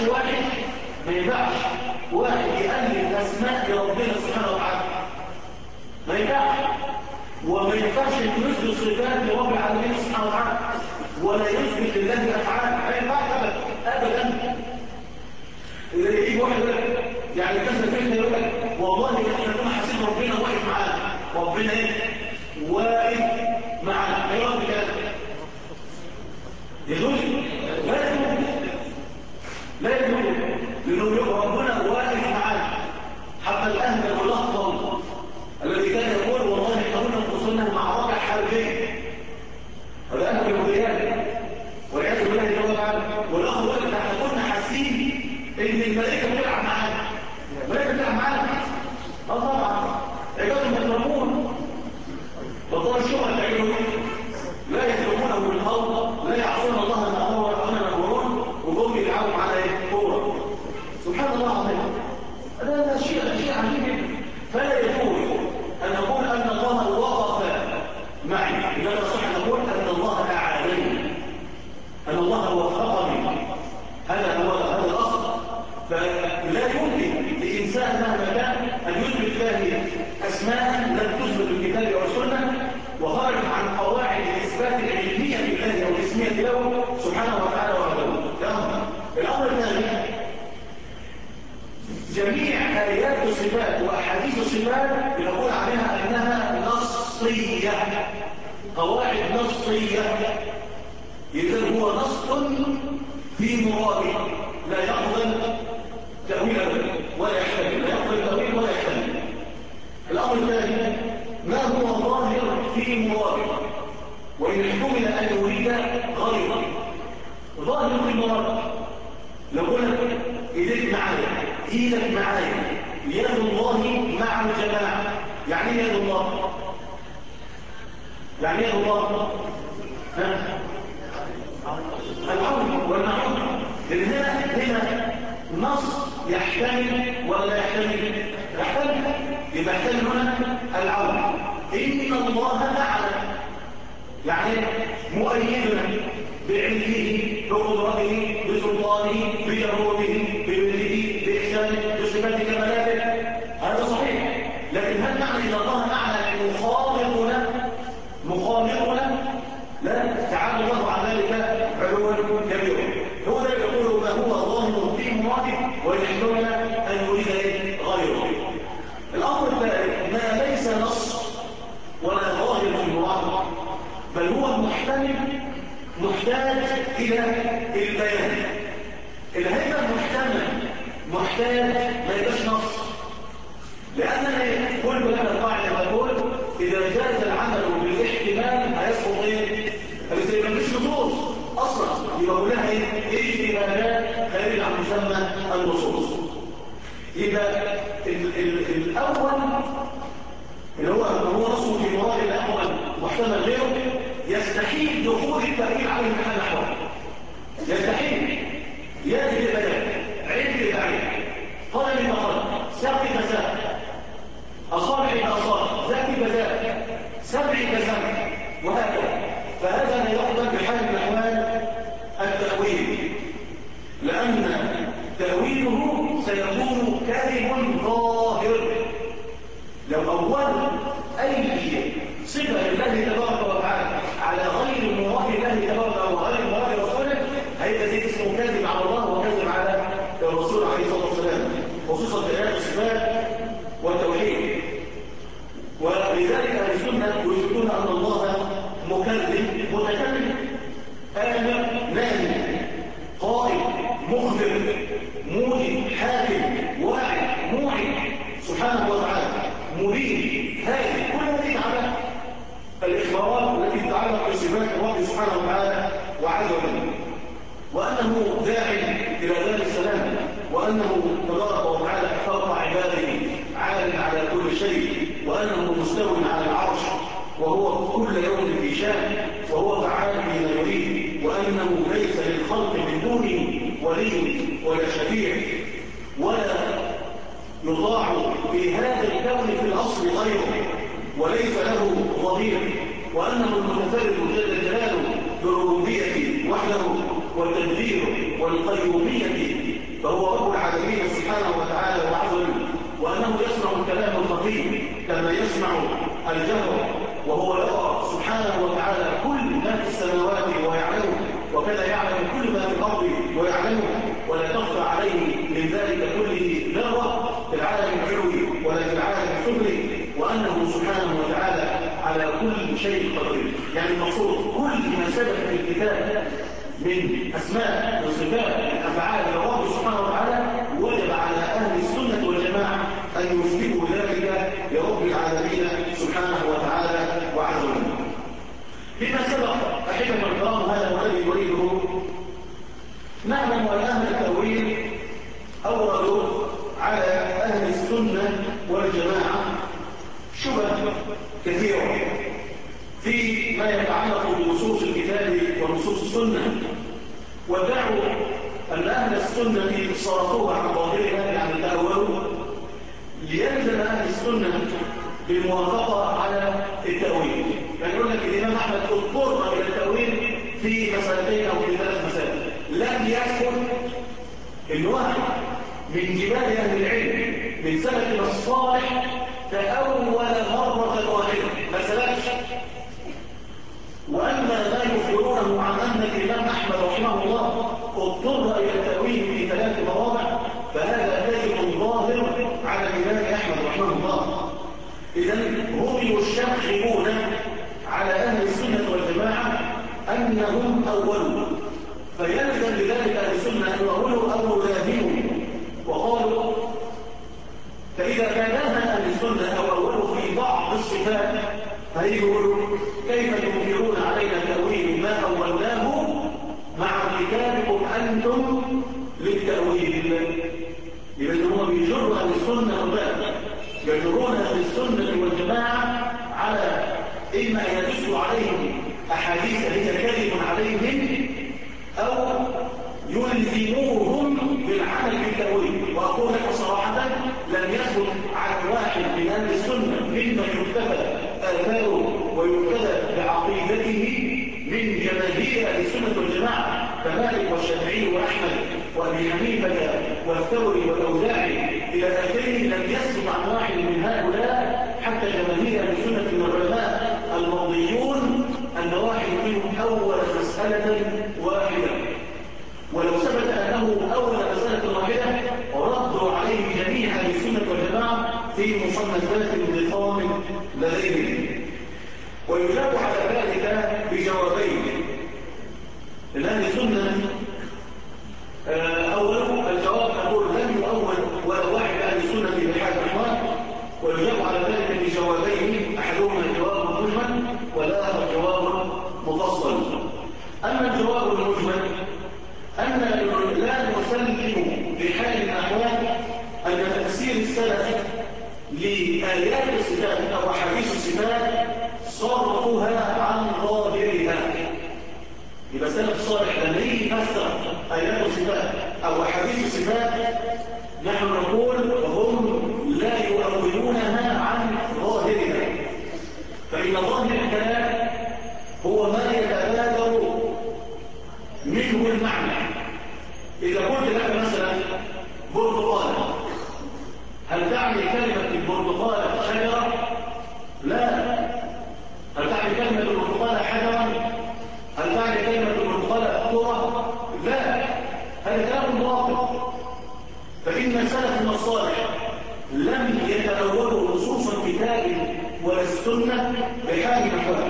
واحد يقلد أسماء لربنا سبحانه وتعالى، ما ينفعش. وما ينفعش يثبت صفات لرب العالمين سبحانه وتعالى ولا يثبت لله أفعال، ما ينفعش أبدا. إذا يجي واحد يقول لك يعني كذا كلمة يقول لك والله احنا كنا حاسين ربنا واقف معانا، ربنا ايه؟ واقف معنا. ايه رأيك كده؟ يجوز؟ لا يجوز، لا يجوز، لأنه يبقى ربنا واقف معنا. حتى الأهل الملخص الذي كان يقول والله كنا وصلنا معركة حربية، هذا أهل الهديان والعياذ بالله جل وعلا، والأخ يقول لك احنا كنا حاسين إن الملائكة بتلعب معانا، الملائكة بتلعب معانا. طبعا عبادهم يكرمون والله الشهرة تعينهم لا يكرمونه بالخلق، لا يعصون الله ما امر ويفعلون ما يأمرون، وهم يلعبوا معانا ايه؟ كورة. سبحان الله العظيم، هذا شيء عجيب جدا. فلا يجوز ان نقول ان الله وقف معي، انما صح ان نقول ان الله اعانني، ان الله وفقني. هذا الاصل. فلا يمكن لانسان مهما كان ان يثبت له اسماء لم تثبت بالكتاب والسنه وخرجت عن قواعد الاثبات العلميه لله او الاسميه له سبحانه وتعالى وعلا. الامر الثاني، جميع آيات الصفات وأحاديث الصفات بنقول عليها أنها نصية، قواعد نصية. إذن هو نص في مراده لا يقبل تأويل أبدا ولا يحتمل، لا يقبل تأويل ولا يحتمل. الأمر الثاني، ما هو ظاهر في مراده وإن احتمل أن يريد غيره. ظاهر في المراد لو قلت إيديك معايا، إيدك معايا، يد الله مع الجماعة. يعني ايه يد الله؟ يعني يد الله العون والمعون. لأن هنا نص يحتمل ولا يحتمل؟ يحتمل. يبقى يحتمل هنا العون. إن الله معنا، يعني مؤيدنا بعلمه بقدرته بسلطانه بجبروته بملكه بإحسانه بصفات كمالاته. هذا صحيح. لكن هل معنى إن الله معنا مخالقنا؟ لا، تعالى الله عن ذلك علوا كبيرا. هو ده يقول ما هو ظاهر في مراده ويحتمل أن يريد غيره. الأمر الثالث، ما ليس نص ولا ظاهر في مراده بل هو محتمل محتاج إلى البيان. اللي هيبقى محتاج ما يبقاش نص، لأننا كل لنا القاعدة تقول إذا جاز العمل بالاحتمال هيسقط إيه؟ ما فيش نصوص أصلا، يبقى كلها إيه؟ اجتمالات خارج عن مسمى النصوص. يبقى الأول اللي هو نصه في مراد الأول محتمل غيره، يستحيل دخول التأويل على المحل الأحوال. يستحيل. يأتي بالبيان، عين بالعين، قلم بقلم، ساق بساق، أصابع بأصابع، ذات بذات، سمع بسمع، وهكذا. فهذا لا يقبل بحال من أحوال التأويل، لأن تأويله سيكون كذب ظاهر. لو أول أي صفة لله تبارك وتعالى على غير مراد الله تبارك وغير مراد رسوله، هيبقى دي اسمه كذب على الله وكذب على الرسول عليه الصلاة والسلام، خصوصا في آيات الصفات والتوحيد. ولذلك أهل السنة يثبتون أن الله مكذب متكلم، آمر ناهي، قائم مخبر موجب حاكم واعد موعد سبحانه وتعالى، مريد هادي. كل هذه على الإخبارات التي تتعلق بصفات الله سبحانه وتعالى وعز وجل، وأنه داعي إلى دار السلام، وأنه تبارك وتعالى فوق عباده عال على كل شيء، وأنه مستوٍ على العرش وهو كل يوم في شان، وهو فعال بما يريد، وأنه ليس للخلق من دونه ولي ولا شفيع ولا يطاع في هذا الكون في الأصل غيره، وليس له ظهير، وأنه المتفرد جل جلاله بالربوبية وحده والتدبير والقيومية، فهو رب العالمين سبحانه وتعالى وعز، وأنه يسمع الكلام الخفي كما يسمع الجهر، وهو يرى سبحانه وتعالى كل ما في السماوات ويعلمه، وكذا يعلم كل ما في الأرض ويعلمه، ولا تخفى عليه من ذلك كله ذرة في العالم العلوي ولا في العالم السفلي، وأنه سبحانه وتعالى على كل شيء قدير. يعني المقصود كل ما ثبت في الكتاب من أسماء وصفات أفعال الله سبحانه وتعالى وجب على أهل السنة والجماعة أن يثبتوا ذلك لرب العالمين سبحانه وتعالى وعز وجل. بما سبق أحبة الكرام هذا هو الذي يريده. نعلم أن أهل التأويل أوردوا على أهل السنة والجماعة شبه كثيرة فيما يتعلق بنصوص الكتاب ونصوص السنة، ودعوا أن أهل السنة صرفوها عن ظاهرها، يعني تأولوا، ليلزم أهل السنة بالموافقة على التأويل. يعني يقول لك الإمام أحمد اضطر إلى التأويل في مسألتين أو في 3 مسائل، لم يكن الواحد من جبال أهل العلم من سلفنا الصالح تأول مرة واحدة ما سلفش. وأما ما يخبرونه عن أن الإمام أحمد رحمه الله اضطر إلى التأويل في 3 مواضع فهذا كذب ظاهر على الإمام أحمد رحمه الله. إذن هم يشغلون على أهل السنة والجماعة أنهم أولوا، فيلزم بذلك أهل السنة أن يؤولوا أو يذهبوا وقالوا. فإذا كان أهل السنة أو أولوا في بعض الصفات فيقولوا كيف تنكرون علينا تأويل ما أولناه مع ارتكابكم أنتم للتأويل؟ إذن هم بيجروا أهل السنة والجماعة، يجرون أهل السنة والجماعة على إما أن يدسوا عليهم أحاديث هي كذب عليهم أو يلزموهم بالعمل بالتأويل. وأقول لك صراحة لم يثبت عن واحد من أهل السنة ممن يكتفى آثاره ويكتفى بعقيدته من جماهير أهل السنة والجماعة كمالك والشافعي وأحمد وأبي حنيفة والثوري والأوزاعي إلى آخره، لم يثبت عن واحد من هؤلاء حتى جماهير أهل السنة من العلماء المرضيون أن واحد منهم أول مسألة واحدة. ولو ثبت أنه أول مسألة واحدة ردوا عليه جميع أهل السنة والجماعة في مصنفات نظام لديهم. ويجاب على ذلك بجوابين. الأهل السنة أولا الجواب نقول لم يؤول ولا واحد أهل السنة بحال الرحمن، ويجاب على ذلك بجوابين، أحدهما جواب مجمل والآخر جواب مفصل. أما الجواب المجمل أن لا نسلم بحال الأحوال أن تفسير السلف لآيات الصفات أو أحاديث الصفات صرفها عن ظاهرها. يبقى السلف الصالح لما يجي يفسر آيات الصفات أو أحاديث الصفات نحن نقول هم لا يؤولونها عن ظاهرها، فإن ظاهر الكلام هو ما يتبادر منه المعنى. إذا قلت لك مثلا برتقالة، هل تعني كلمة البرتقالة شجرة؟ لا. هل تعني كلمة البرتقالة حجرا؟ هل تعني كلمة البرتقالة كرة؟ لا. هذا كلام باطل. فإن سلفنا الصالح لم يتأولوا نصوص الكتاب ولا السنة بحال الأحوال.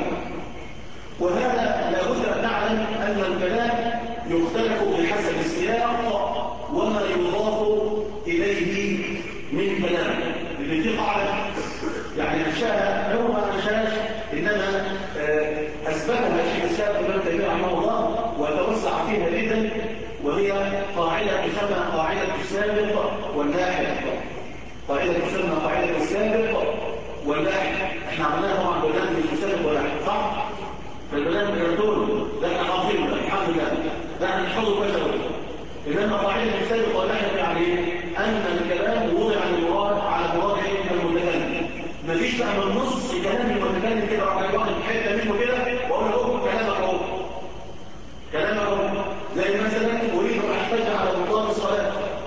وهذا لابد أن نعلم أن الكلام يختلف بحسب السياق وما يضاف إليه من كلام. اللي دي قاعدة يعني أنشاها هو ما أنشاش، إنما أثبتها الشيخ الإسلام ابن تيمية رحمه الله وتوسع فيها جدا، وهي قاعدة تسمى قاعدة السابق واللاحق. قاعدة تسمى قاعدة السابق واللاحق. احنا عملناها طبعا برنامج السابق واللاحق، صح؟ فالبرنامج يقول ده احنا حافظين الحمد لله، ده احنا نحفظه كذا. إنما قاعدة السابق واللاحق يعني أن الكلام وضع المراد على مراد المتكلم. مفيش بقى من نص كلام المتكلم كده راح يواخد حته منه كده واقول له كلامك اهو، كلامك اهو. زي مثلا اريد ان احتج على بطلان الصلاه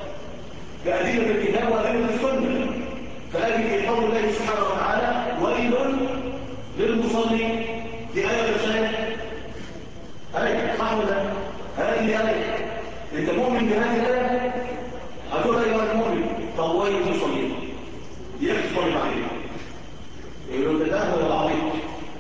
بادله الكتاب وادله السنه، فاجي في قول الله سبحانه وتعالى ويل للمصلين، دي ايه الشهاده، ايه صح ولا هذه ايه؟ انت مؤمن بهذه الايه؟ هتقول ايها المؤمن. طب ويل للمصلين يحصل عليه يقول له ده هو العظيم.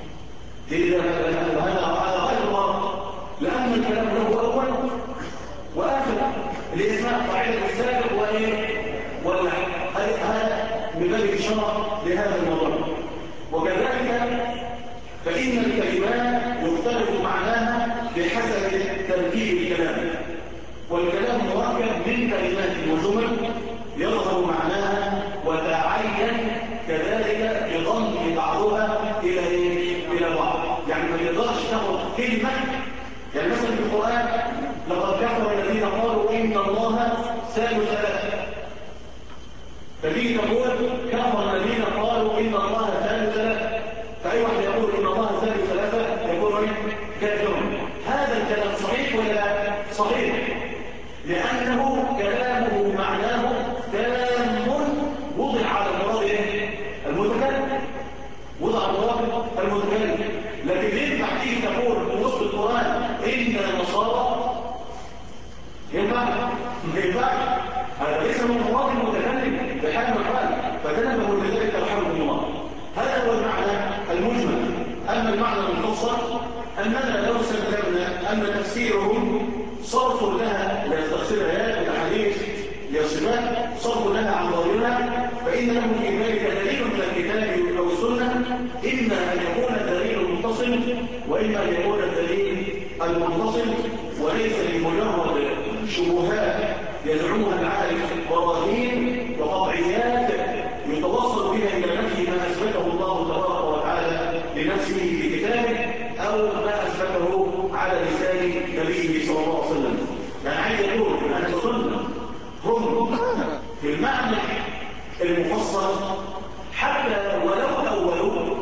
هذا غير الله، لأن الكلام له أول وآخر لإسماء قاعدة السابق واللاحق. هذا من باب الإشارة لهذا الموضوع. وكذلك فإن الكلمات يختلف معناها بحسب تركيب الكلام، والكلام مركب من كلمات وجمل يظهر معناها وتعين كذلك بضم بعضها إلى بعض. يعني ما تقدرش تاخد كلمة، يعني مثلا في القرآن لقد كفر الذين قالوا إن الله ثالث ثلاثة، فتيجي تقول كفر الذين قالوا إن الله ثالث ثلاثة، فأي واحد يقول إن الله ثالث ثلاثة يقول كافر. هذا الكلام صحيح ولا صحيح؟ لأنه كلامه معناه تام وضع على المراد المتكلم، وضع على المراد المتكلم. لكن ينفع تيجي تقول في وسط القرآن إن النصارى؟ ينفع؟ ما ينفعش. هذا ليس من مراد المتكلم بحال من الحال، فتنبهوا لذلك رحمه الله. هذا هو المعنى المجمل. أما المعنى المفصل أننا لو سلمنا أن تفسيرهم صرف لها إلى تفسير الآيات والأحاديث للصفات، صرف لها عن ظاهرها، فإن له في ذلك دليل من الكتاب أو السنة، إما أن يكون الدليل المتصل وإما أن يكون الدليل المنفصل، وليس لمجرد شبهات يزعمها العارف براهين وقطعيات يتوصل بها إلى نفي ما أثبته الله تبارك وتعالى لنفسه في كتابه أو ما أثبته على لسان نبيه صلى الله عليه وسلم. يعني عايز يقول أن السنة هم في المعنى المفصل حتى ولو أولوا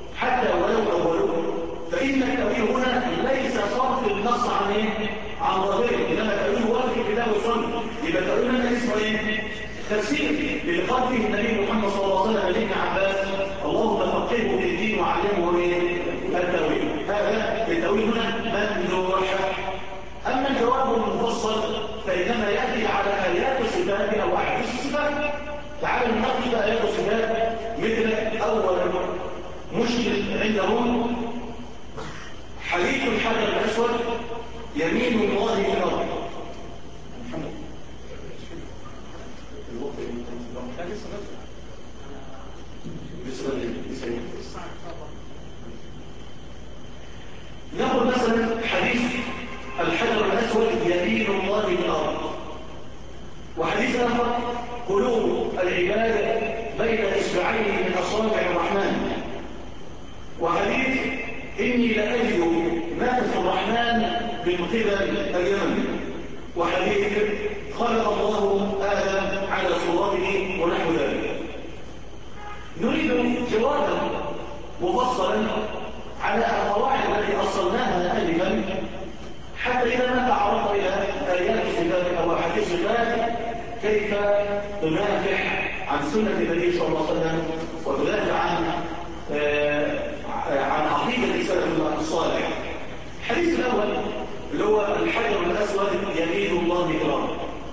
فإن التأويل هنا ليس صرف النص عن ظاهره، إنما التأويل هو في الكتاب والسنة. يبقى التأويل هنا اسمه تفسير اللي قال فيه النبي محمد صلى الله عليه وسلم لابن عباس اللهم فقهه في الدين وعلمه التأويل. هذا التأويل هنا ممدوح. أما الجواب المفصل فإنما يأتي على آيات الصفات أو أحاديث الصفات. تعالوا نناقش آيات الصفات. مثل أول مشكل عندهم حديث الحجر الأسود يمين الله في الأرض. نقول مثلا حديث الحجر الأسود يمين الله في الأرض، وحديث آخر قلوب العباد بين إصبعين من أصابع الرحمن، وحديث إني لأجد نفس الرحمن من قبل اليمن، وحديث خلق الله آدم على صورته ونحو ذلك. نريد جوابا مفصلا على القواعد التي أصلناها آنفا، حتى إذا ما تعرض إلى آيات الصفات أو أحاديث الصفات كيف تدافع عن سنة النبي صلى الله عليه وسلم وتدافع عن عقيدة السلف الصالح. الحديث الأول اللي هو الحجر الأسود يمين الله في الأرض.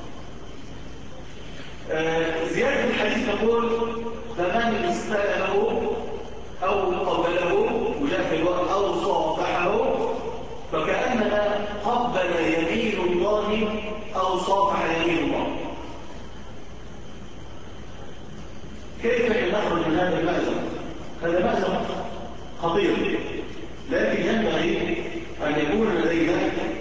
زيادة الحديث تقول فمن استلمه أو قبله وجاء في الوقت أو صافحه فكأنما قبل يمين الله أو صافح يمين الله. كيف نخرج من هذا المأزق؟ هذا مأزق خطير، لكن ينبغي أن يكون لدينا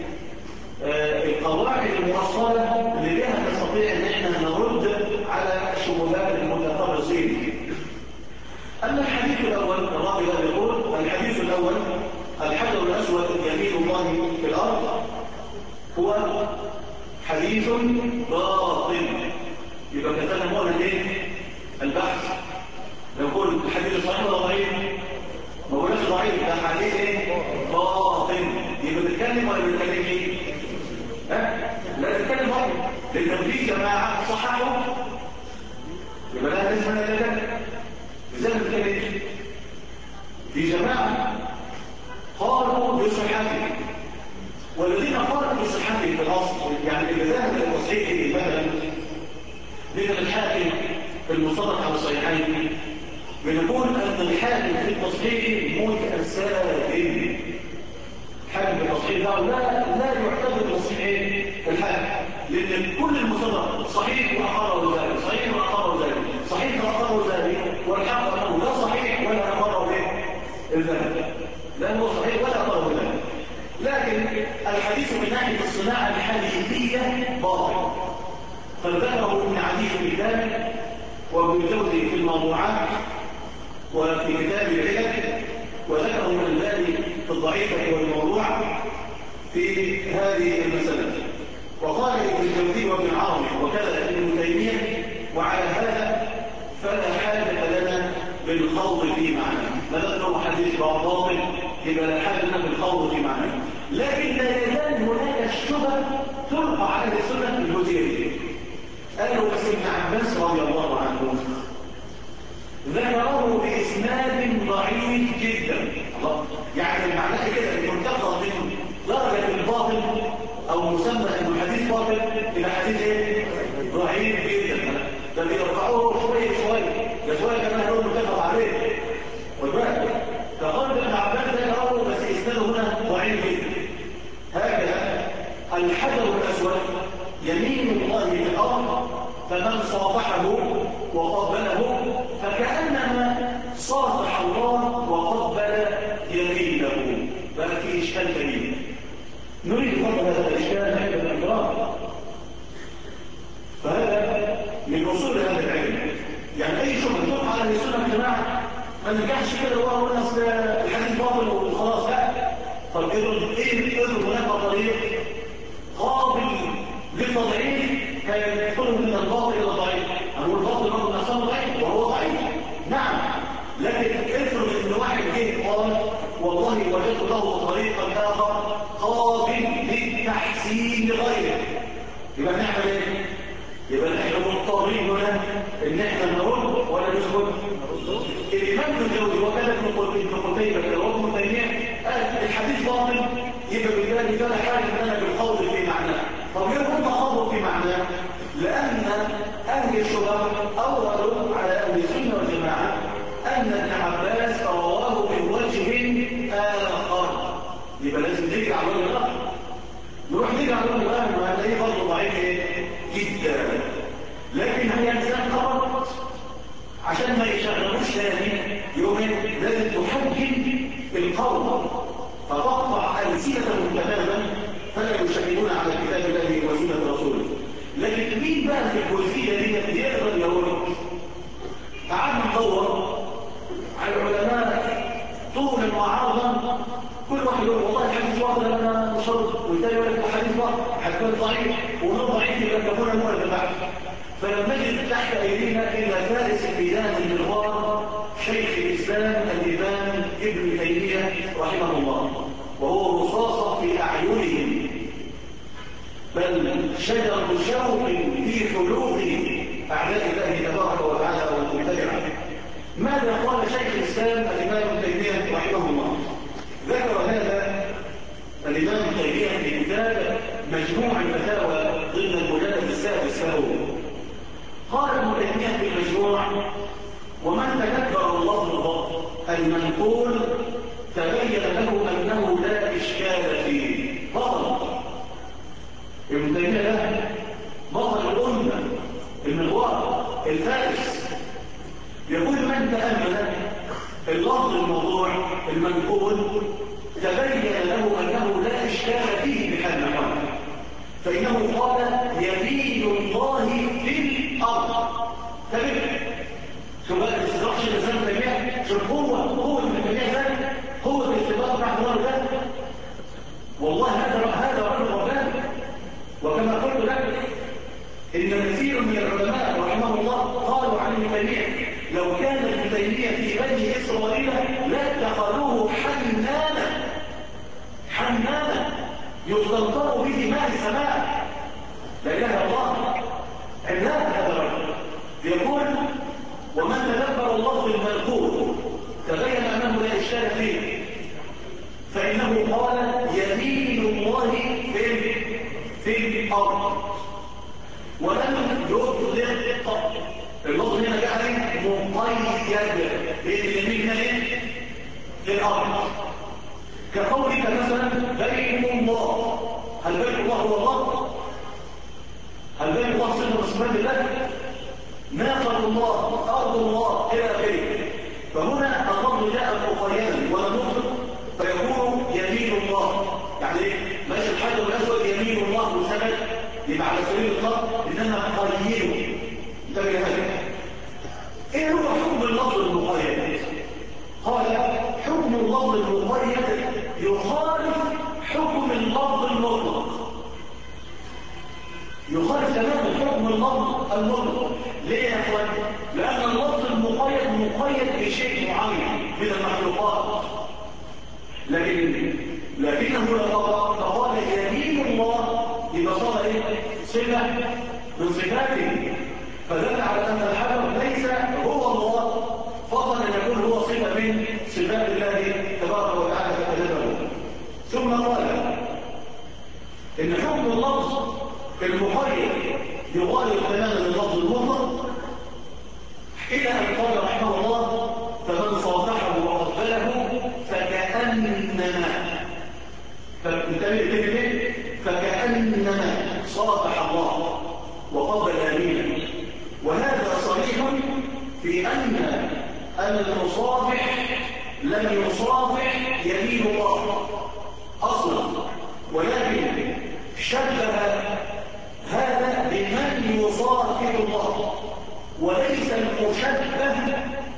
القواعد المؤصلة اللي بها نستطيع أن احنا نرد على شبهات المتطرسين. أما الحديث الأول الراوي يقول الحديث الأول الحجر الأسود يمين الله في الأرض هو حديث باطل. يبقى كتبنا مؤلف البحث نقول الحديث صحيح ولا ضعيف؟ ما قلناش ضعيف، ده حديث باطل. يبقى بنتكلم ولا بنتكلم ايه؟ لا بنتكلم باطل، لأن في جماعة صححوا يبقى لا لازم نتكلم. ازاي بنتكلم؟ في جماعة قالوا بصحته، والذين قالوا بصحته في الأصل يعني اللي ذهب لتصحيحه مثلا من الحاكم في المصطلح على الصحيحين بنقول أن الحاكم في التصحيح متساهل. حاكم في التصحيح لا يعتبر تصحيح الحاكم، لأن كل المصدر صحيح وأقره ذلك، صحيح وأقره ذلك، صحيح وأقره ذلك، والحق أنه لا صحيح ولا أقره ذلك، لا هو صحيح ولا أقره ذلك. لكن الحديث من ناحية الصناعة الحديثية باطل، فذكره ابن عدي في الكتاب، وابن الجوزي في الموضوعات وفي كتاب العلل، وذكره الألباني في الضعيفة والموضوع في هذه المسألة. وقال ابن الجوزي وابن العربي وكذا ابن تيمية: وعلى هذا فلا حاجة لنا بالخوض في معناه. ما دام هو حديث باطل يبقى لا حاجة لنا بالخوض في معناه. لكن لا يزال هناك الشبه تلقى على السنة الجزئية. قالوا بس ابن عباس رضي الله عنه ذكره بإسناد ضعيف جدا. الله، يعني معناه كده ان انتقل من درجة الباطل او مسمى انه حديث باطل الى حديث ايه؟ ضعيف جدا. ده بيرفعوه شوية ده شوية كمان يقول متفق عليه. والباقي فقال ابن عباس ذكره بس اسناده هنا ضعيف جدا. هكذا الحجر الأسود يمين الله في الأرض، فمن صافحه وقبله فكأنما صافح الله وقبل يمينه. بقى في إشكال كبير، نريد فضل هذا الإشكال عند الأمراض. فهذا من أصول هذا العلم. يعني أي شبهة تقع على السنة يا جماعة ما نرجعش كده هو الناس الحديث باطل وخلاص. لا، طب ايه هناك طريق قابل للتضعيف كان يدخل من الباطل الى الضعيف. هو الباطل برضه نفسه ضعيف وهو ضعيف، نعم، لكن افرض ان واحد جه قال والله وجدت له طريقا اخر قابل للتحسين لغيره، يبقى نعمل ايه؟ يبقى نحن مضطرين هنا ان احنا نرد ولا نسكت. الامام ابن الجوزي وكذا ابن قتيبة وابن تيمية قال الحديث باطل، يبقى بالتالي فلا حاجه لنا بالقول في معناه. طب ليه هم خاضوا في معناه؟ لان اهل الشبهه اولوا على اهل السنه والجماعه ان ابن عباس رواه من وجه اخر، يبقى لازم نيجي على الوجه الاخر، نروح نيجي على الوجه الاخر وهنلاقيه برضه ضعيف جدا. لكن هي انسان خبط عشان ما يشغلوش ثاني يومين لازم تحجم القول فتقطع ألسنتهم تماما فلا يشكلون على كتاب الله وسنة رسوله. لكن مين بقى في الجزئية دي يقدر يقول؟ تعالوا ندور على العلماء طولا وعرضا، كل واحد يقول والله الحديث واحد انا مشرط، والثاني يقول لك الحديث واحد هتكون ضعيف، ونور ضعيف يبقى تكون المؤلف بعد. فلم نجد تحت ايدينا الا فارس ميدان المغوار شيخ الاسلام الامام ابن تيميه رحمه الله، وهو رصاصه في اعينهم، بل شجر شوق في حلوق اعداء الله تبارك وتعالى والمبتدعه. ماذا قال شيخ الاسلام الامام ابن تيميه رحمه الله؟ ذكر هذا الامام ابن تيميه في كتاب مجموع الفتاوى ضمن المجلد السادس له. قال ابن تيميه في المجموع: ومن تكبر اللفظ المنقول تبين له انه لا اشكال فيه. بطل ابن تيميه ده بطل الامه المغوار الفارس، يقول: من تامل اللفظ الموضوع المنقول تبين له انه لا اشكال فيه بحال حال، فانه قال: يمين الله في الارض. تبين شو بقى الاستدراك شيء الاسلام تيميه؟ شوف هو ابن تيميه ذلك هو الاستدراك بتاع الله ذلك. والله هذا رجل رباني. وكما قلت لك ان كثير من العلماء رحمه الله قالوا عن ابن تيميه لو كان ابن تيميه في بني اسرائيل لاتخذوه حنانا يستمطر به ماء السماء. لا اله الا الله. عملاق هذا الرجل يقول: ومن تدبر اللفظ المنقول تبين انه لا اشكال فيه، فانه قال: يمين الله في الارض. ولم يطلق اللفظ هنا جعل مقيد باليمين ايه؟ الامر. كقولك مثلا بيت الله، هل بيت الله هو الله؟ هل بيت الله صفه من صفات الله؟ ناقة الله، ارض الله، الى اخره. فهنا الرب جاء مقيدا ولا نطلق فيكون يمين الله. يعني ايه؟ ماشي الحجر الاسود يمين الله وسند يبقى على سبيل الله، انما قيده. انتبه لهذا. ايه هو حكم اللفظ المقيد؟ قال حكم اللفظ المقيد يخالف حكم اللفظ المطلق. يخالف تماما حكم اللفظ المطلق. ليه يا اخوان؟ لان اللفظ المقيد مقيد بشيء معين من المخلوقات، لكنه لو قال يمين الله يبقى صار ايه؟ صفه من صفاته، فدل على ان الحجر ليس هو الله، فضلا ان يكون هو صفه من صفات الله تبارك وتعالى فتنزه. ثم قال ان حكم اللفظ المقيد يغاير تماما اللفظ المطلق، الى ان قال رحمه الله فمن صافحه وقبله فكأنما صافح الله وقبل يمينه. وهذا صريح في أن المصافح لم يصافح يمين الله أصلا، ولكن شبه هذا بمن يصافح الله، وليس المشبه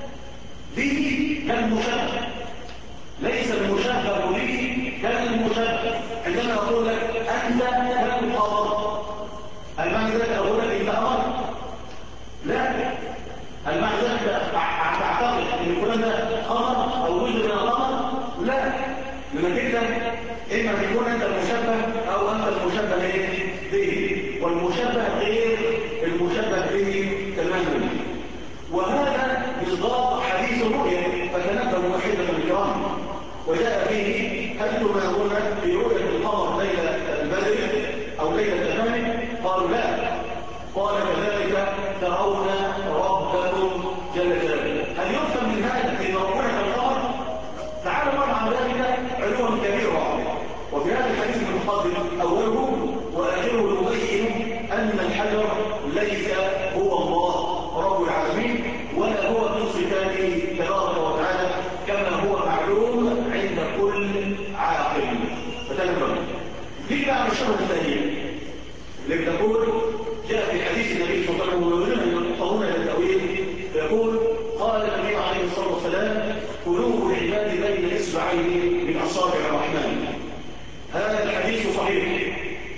به كالمشبه، ليس المشبه به كالمشبه. عندما أقول لك أنت كالقمر، المعنى ذلك أقول لك أنت قمر؟ لا، المعنى ذلك تعتقد أن فلان ده قمر أو جزء من القمر؟ لا، لما كده إما تكون أنت المشبه أو أنت المشبه به، والمشبه غير المشبه به تماما. وهذا مصداق حديث الرؤيا فتنبهوا أحبة الكرام، وجاء فيه هل تناظرون في رؤية القمر ليلة البدر أو ليلة الثمن؟ قالوا لا، قال كذلك ترون ربكم جل جلاله. هل يفهم من هذا في رؤية القمر؟ تعالى نرى عن ذلك علوا كبيرا. وفي هذا الحديث المقدم أوله وآخره يبين أن الحجر ليس هو الله رب العالمين، ولا هو من صفاته تبارك وتعالى كما هو معلوم عند كل عاقل. فتنبه في بقى الشبهه الثانيه اللي بتقول جاء في حديث النبي صلى الله عليه وسلم ويقولون يقطعون الى التاويل، يقول قال النبي عليه الصلاه والسلام قلوب العباد بين اصبعين من اصابع الرحمن. هذا الحديث صحيح،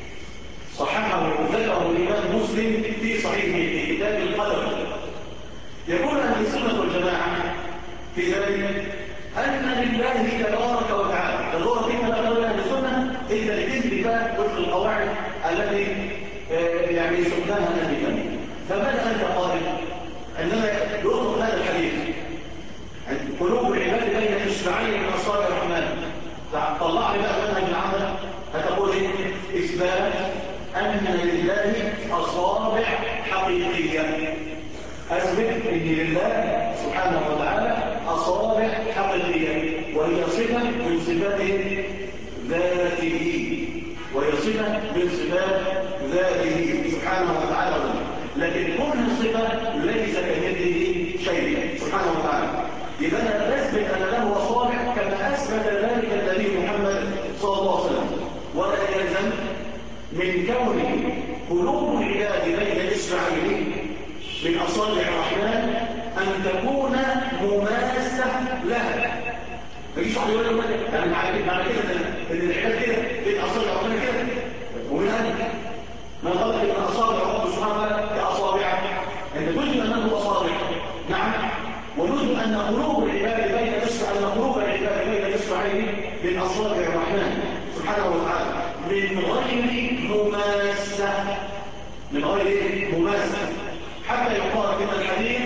صححه وذكره الامام مسلم في صحيحه في كتاب القدر. يقول أهل السنة والجماعة في ذلك أن لله تبارك وتعالى الظهر فيما لا قول أهل السنة إلا لتثبت وفق القواعد التي يعني سمناها نهجا. فماذا أنت قائل عندما يطلق هذا الحديث قلوب العباد بين اصبعين من اصابع الرحمن؟ طلع لي بقى منهج العمل، هتقول ايه؟ اثبات ان لله اصابع حقيقيه. أثبت أن لله سبحانه وتعالى أصابع حقيقية، وهي صفة من صفات ذاته، وهي صفة من صفات ذاته سبحانه وتعالى. لكن كل صفة ليس كمثله شيء سبحانه وتعالى. يبقى أنا أثبت أن له أصابع كما أثبت ذلك النبي محمد صلى الله عليه وسلم. ولا يلزم من كون قلوب العباد بين إصبعين من أصابع الرحمن أن تكون مماسة لها. مفيش واحد يقول لك يعني معنى كده ان العباد كده بين أصابع الرحمن كده، ومن أهل ما غلط ان أصابع رب سبحانه وتعالى كأصابع، أنت تجد أنه أصابع نعم، ونجد أن قلوب العباد بين إصبعين من أصابع الرحمن سبحانه وتعالى من غير مماسة، من غير مماسة، حتى يقال ان الحديث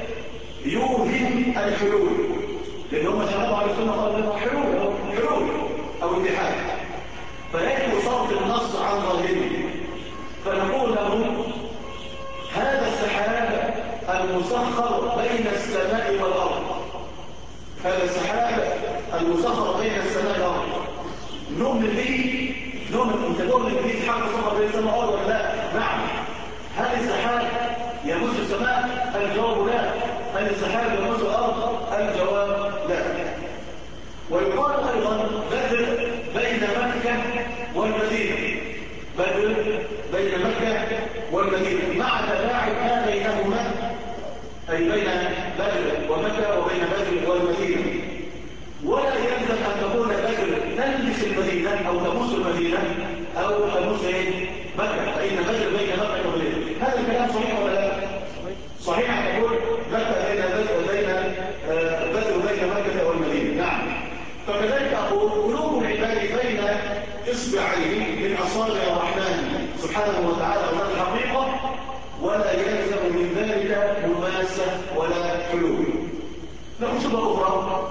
يوهم الحلول، لان هم شرطوا على السنه قالوا انه حلول او اتحاد، فيكفي صرف النص عن ظاهره. فنقول له هذا السحاب المسخر بين هذا السحاب المسخر بين السماء والارض نؤمن به، انت تؤمن به سحاب مسخر بين السماء والارض ولا لا؟ نعم. هل السحاب يمس السماء؟ الجواب لا. هل السحاب يمس الارض؟ الجواب لا. ويقال ايضا بدر بين مكه والمدينه، بدر بين مكه والمدينه مع تباعد ما بينهما، أي بين بدر ومكة وبين بدر والمدينة. ولا يلزم أن تكون بدر تلبس المدينة أو تمس المدينة أو تمس مكة، فإن بدر بين مكة والمدينة. هذا الكلام صحيح ولا لا؟ صحيح أن تقول مكة بين بدر بين مكة والمدينة. نعم. فكذلك أقول قلوب العباد بين إصبعين من أصابع الرحمن سبحانه وتعالى، وهذا الحقيقة، ولا يلزم من ذلك مماسة ولا حلول. له شبهة أخرى.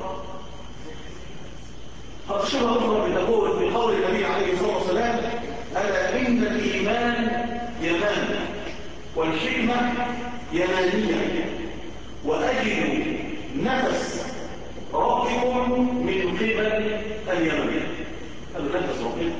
الشبهة الأخرى بتقول بقول النبي عليه الصلاة والسلام: ألا إن الإيمان يمان والحكمة يمانية وأجد نفس ربكم من قبل اليمن. هذا نفس ربكم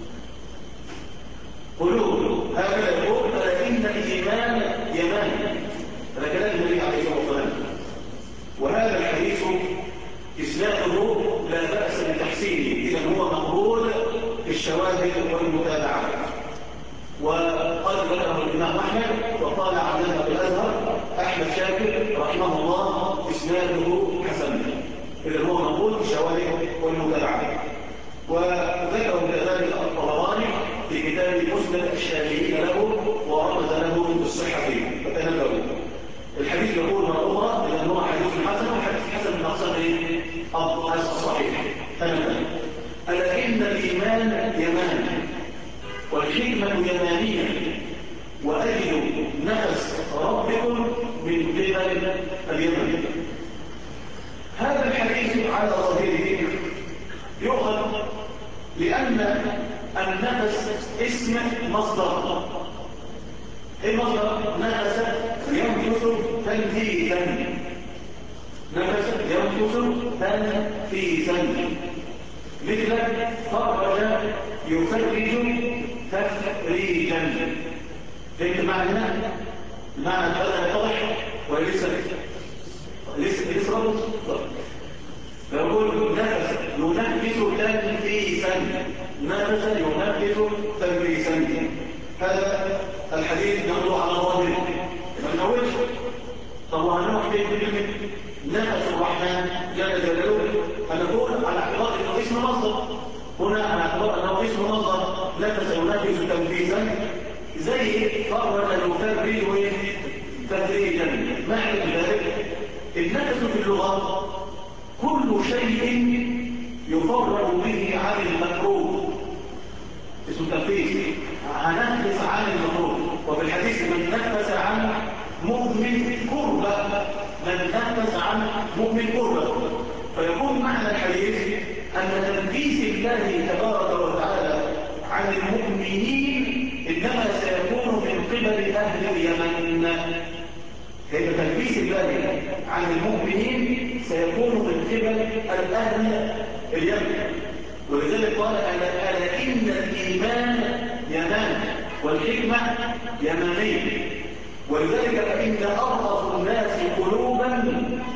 قلوب. هذا يقول ألا إن الإيمان يمان، هذا كلام النبي عليه الصلاة والسلام. وهذا الحديث إسناده لا بأس بتحسينه، إذا هو مقبول في الشواهد والمتابعات. وقد ذكره الإمام أحمد وقال علامة الأزهر أحمد شاكر رحمه الله إسناده حسن، إذا هو مقبول في الشواهد والمتابعات. وذكره كذلك الطبراني في كتاب مسند الشافعي له ورمز له بالصحة فتنبهوا. الحديث يقول مرة أخرى إذا هو حديث حسن، والحديث الحسن من أقسام الصحيح. تنبه: ألا إن الإيمان يمان والحكمة يمانية وأجد نفس ربكم من قبل اليمن. هذا الحديث على ظاهره يؤخذ لأن النفس اسم مصدر. ايه مصدر؟ نفس ينفس تنفيذا، نفس ينفس تنفيذا، مثل خرج يفرج تفريجا. فهمت معنى هذا يتضح ولا لسه ربط؟ يقول نفس ينفس تنفيسا، نفس ينفس تنفيسا. هذا الحديث نقول على ظاهره ما نقولش. طب وهنروح فين بكلمه نفس الرحمن جل جلاله؟ هنقول على اعتبار انه اسم مصدر، هنا على اعتبار انه اسم مصدر نفس ينفس تنفيسا، زي فرج يفرج تفريجا. معنى ذلك النفس في اللغه كل شيء يفرغ به عن المكروه اسم تنفيذ، هننفس عن المكروه. وفي الحديث من نفس عن مؤمن كربة، من نفس عن مؤمن كربة. فيكون معنى الحديث أن تنفيذ الله تبارك وتعالى عن المؤمنين إنما سيكون من قبل أهل اليمن. كيف تنفيذ الله عن المؤمنين سيكون من قبل أهل اليمن. ولذلك قال ألا إن الإيمان يمان والحكمة يمانية. ولذلك فإن أرغب الناس قلوبا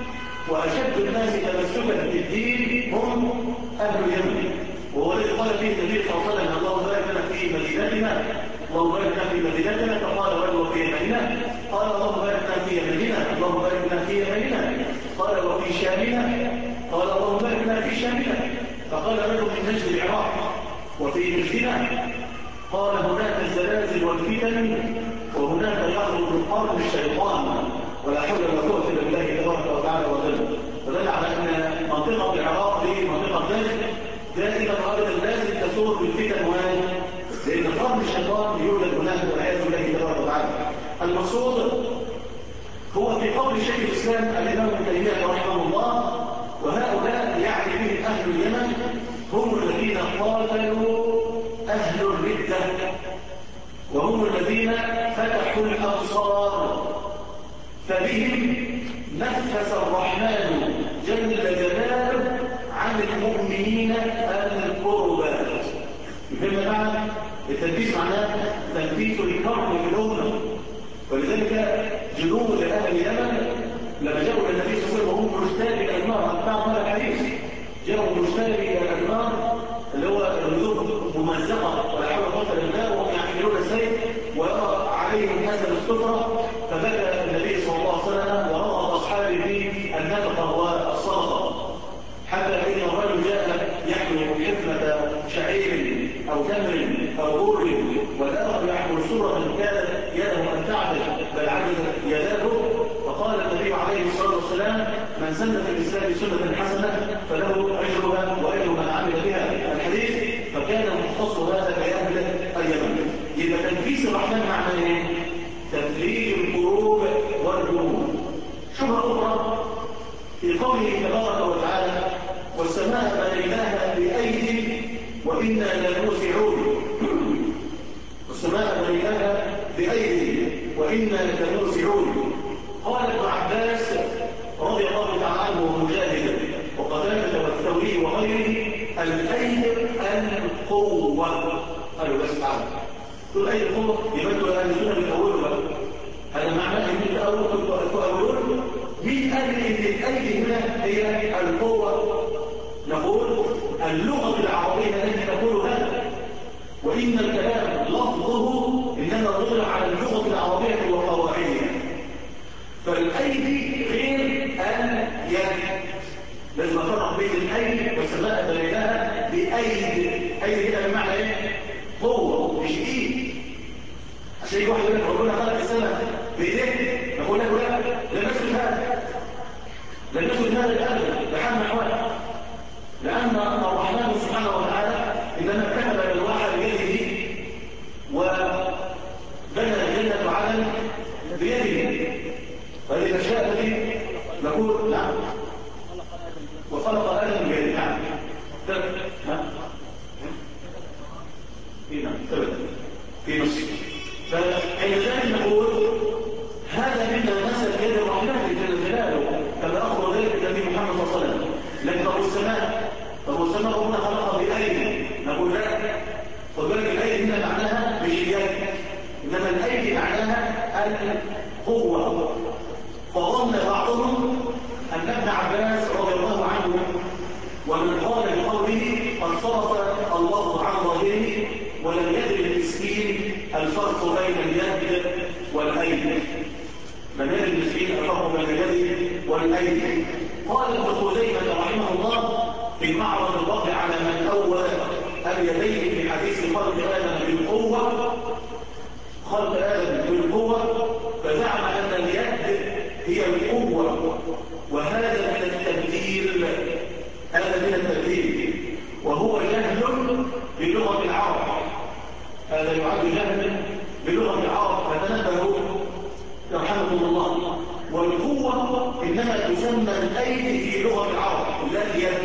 وأشد الناس تمسكا بالدين هم أهل اليمن. وهو الذي قال فيه النبي صلى الله عليه وسلم: اللهم بارك لنا في مدينتنا، اللهم بارك لنا في مدينتنا. فقال: وفي يمننا؟ قال: اللهم بارك لنا في يمننا، اللهم بارك لنا في يمننا. قال: وفي شامنا؟ قال: اللهم بارك لنا في شامنا. فقال رجل من نجد العراق: وفي نجدنا؟ قال: هناك الزلازل والفتن وهناك يخرج من قرن الشيطان ولا حول ولا قوة إلا بالله تبارك وتعالى وجل. فدل على أن منطقة العراق دي منطقة نجد دائما أبدا لازم تسور بالفتن لأن قرن الشيطان يوجد هناك والعياذ بالله تبارك وتعالى. المقصود هو في قول شيخ الإسلام الإمام ابن تيمية رحمه الله: وهؤلاء يعني بهم أهل اليمن هم الذين قاتلوا أهل الردة، وهم الذين فتحوا الأبصار، فبهم نفس الرحمن جل جلاله المؤمنين القربات. يفهم معنى التنفيذ؟ معناه تنفيذ الكرم في الأمة. ولذلك جنود أهل اليمن لما جاءوا النبي صلى الله عليه وسلم وهم مجتهد إلى النار، أتباع هذا الحديث، جاءوا مجتهد إلى النار اللي هو الوجوه ممزقة ولا حول ولا قوة إلا بالله، وهم يحملون السيف ويرى عليهم أثر السترة، فبكى النبي صلى الله عليه وسلم ورغب أصحابه النفقة والصدقة، حتى إن الرجل جاء يحمل حفنة شعير أو تمر أو بر، والآخر يحمل صورة كانت يده أن تعدل بل عجزت يداه، فقال النبي عليه الصلاة والسلام: من سن في الإسلام سنة حسنة فله أجرها وأجر من عمل بها. الحديث فكان مختص هذا بأهل اليمن. يبقى تنفيذ الرحمن معناه ايه؟ تفريج الكروب والجنود. شبهة أخرى في قوله تبارك وتعالى: والسماء بنيناها بأيد وإنا لموسعون. والسماء بنيناها بأيد وإنا لموسعون. قال ابن عباس رضي الله تعالى عنه ومجاهد وقتادة والثوري وغيره: الأيد القوة. قالوا بس تعالى تقول أيد القوة يبدو أن السنة بالأول بقى. هذا معناه أن الأولون مين قال إن الأيد هنا هي القوة؟ نقول اللغة العربية التي تقول هذا، وإن الكلام لفظه إنما وضع على اللغة العربية وقواعدها. فالأيدي غير اليد، لازم أفرق بين الأيدي والسماء بينها بأيد. أيدي هنا بمعنى إيه؟ قوة مش إيد. عشان يجي واحد يقول لك ربنا خلق السماء بإيديه، نقول له لا، لا نثبت هذا، لا نثبت هذا أبدا بحال من الأحوال، لأن الرحمن سبحانه وتعالى إنما كتب الألواح بيده وبنى الجنة عدن بيده. فهذه الأشياء التي نقول نعم وخلق آدم بيده. نعم في نص. فعندما نقول هذا مما مثل يد الرحمن جل جلاله كما أخبر ذلك النبي محمد صلى الله عليه وسلم. لكن أبو السماء ربنا خلقها بأيدي، نقول لا، خد بالك الأيدي هنا معناها مش اليد، إنما الأيدي معناها القوة. فظن بعضهم أن ابن عباس رضي الله عنه ومن قال بقوله قد صرف الله عن ظاهره ولم يدر المسكين الفرق بين اليد والأيدي. من يدر المسكين الفرق بين اليد والأيدي. قال ابن خزيمة رحمه الله في معرض الوضع على من أول اليدين في حديث خلق آدم بالقوة، خلق آدم بالقوة، فزعم أن اليد هي القوة، وهذا من التبديل، هذا من التبديل وهو جهل بلغة العرب. هذا يعد جهل بلغة العرب، فتنبهوا يرحمكم الله. والقوة إنما تسمى الأيدي في لغة العرب لا اليد.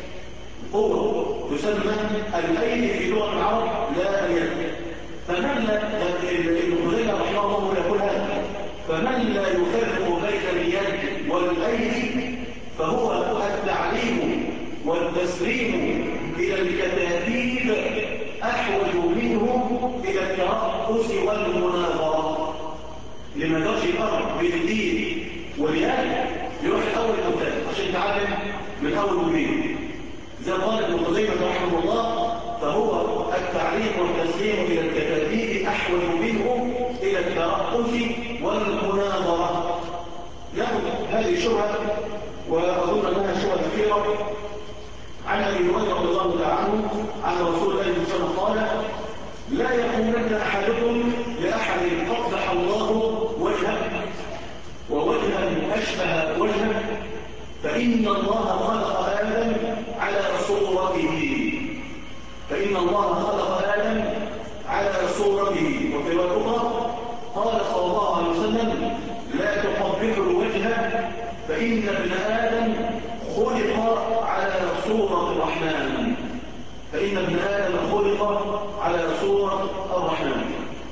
قوة تسمى الأيدي في لغة العرب لا اليد. فمن لا ابن خزيمة رحمه الله يقول هذا، فمن لا يفرق بين اليد والأيدي فهو التعليم والتسليم إلى الكتاتيب أحوج منه إلى الترأس والمناظرة. لما يقدرش يقرب بين الدين واليد يروح الأول الأوتاد عشان يتعلم من أول وجديد. زي ما قال ابن خزيمة رحمه الله، فهو التعليم والتسليم إلى الكتاتيب أحوج منه إلى الترأس والمناظرة. يأخذ هذه الشبهة وأظن أنها شبهة كثيرة. عن أبي هريرة رضي الله تعالى عنه عن رسول الله صلى الله عليه وسلم قال: لا يقولن أحدكم لأحد قبح الله وجهه ووجها أشبه وجهه، فإن الله خلق آدم على صورته. فإن الله خلق آدم على صورته. وفي رواية أخرى قال صلى الله عليه وسلم: لا تقبحوا الوجه فإن ابن آدم خلق على صورة الرحمن. فإن ابن آدم خلق على صورة الرحمن.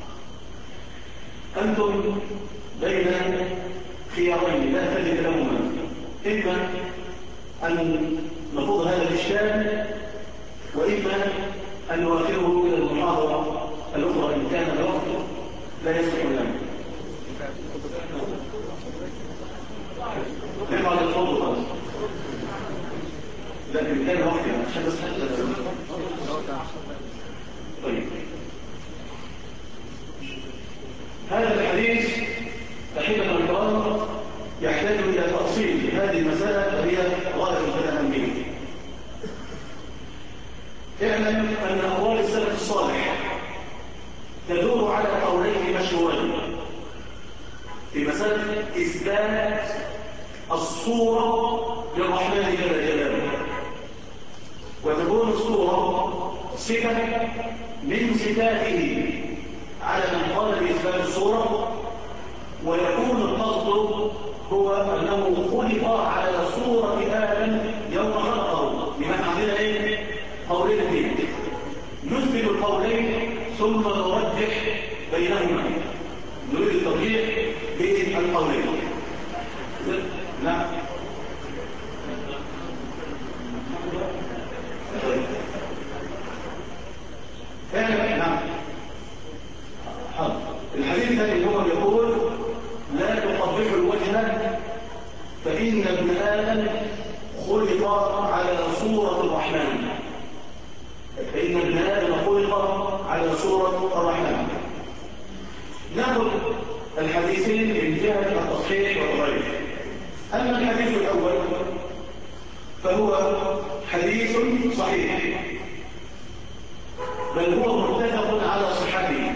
أنتم بين خيارين لا تجد لهما: إما أن نفض هذا الإشكال وإما أن نؤخره إلى المحاضرة الأخرى إن كان الوقت لا يسمح لنا. نفعل الفضل لكن كان وقت عشان بس حتى. طيب، هذا الحديث أحبة الكرام يحتاج إلى تفصيل هذه المسألة وهي غاية في الأهمية. اعلم أن أقوال السلف الصالح تدور على قولين مشهورين في مسألة إثبات الصورة للرحمن جل جلاله، وتكون الصورة صفة من صفاته على من قال بإثبات الصورة، ويكون القصد هو أنه خلق على صورة آدم يوم خلقه. لمن عندنا إيه؟ قولين اثنين، نثبت القولين ثم نرجح بينهما، نريد الترجيح بين القولين. نعم. نعم. الحديث الذي هو يقول لا تقبح الوجه فإن ابن آدم خلق على صورة الرحمن. فإن ابن آدم خلق على صورة الرحمن. نأخذ الحديثين من جهة التصحيح والتضعيف. أما الحديث الأول فهو حديث صحيح، بل هو متفق على صحته.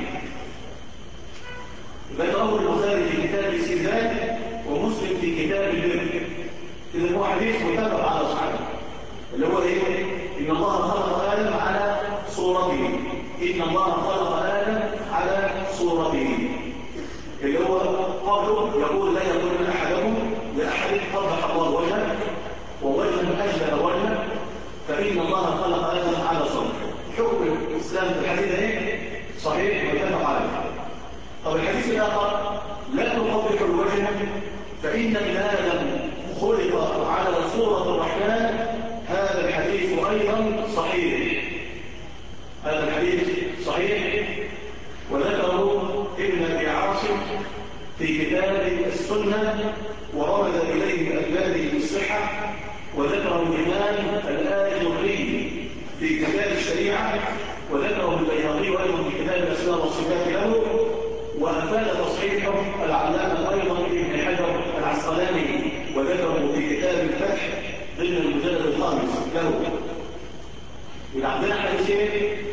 ذكره البخاري في كتاب الاستدلال ومسلم في كتاب البر. إذا هو حديث متفق على صحته، اللي هو إيه؟ إن الله خلق آدم على صورته. إن الله خلق آدم على صورته، اللي هو قبله يقول لا يقول أحدكم لأحد قبح الله وجهه ووجهه أشبه وجهه فإن الله خلق آدم على صورته. حكم الإسلام في الحديث ايه؟ صحيح متفق عليه. طب الحديث الآخر لا تقبح الوجه فإن ابن آدم خلق على صورة الرحمن. هذا الحديث أيضا صحيح. هذا الحديث صحيح، وذكره ابن أبي عاصم في كتاب السنة ورمز إليه الألباني بالصحة، وذكره الإمام الآجري في كتاب الشريعة، وذكره البيهقي أيضا في كتاب الأسماء والصفات له، وأفاد تصحيحه العلامة أيضا ابن حجر العسقلاني، وذكره في كتاب الفتح ضمن المجلد الخامس له. إذا عندنا حديثين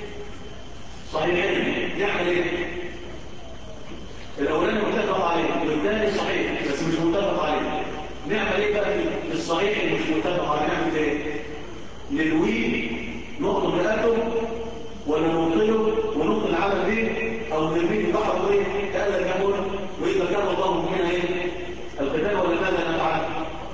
صحيحين نعمل الأولاني متفق عليه والثاني صحيح بس مش متفق عليه. نعمل ايه بقى في الصحيح اللي مش متفق عليه؟ نعمل ايه؟ نلويه نقطه رقبته ولا نبطله ونقطه العمل به، او نرميه في بحر وايه قال لك يقول واذا كان الله منها ايه القتال ولا ماذا نفعل؟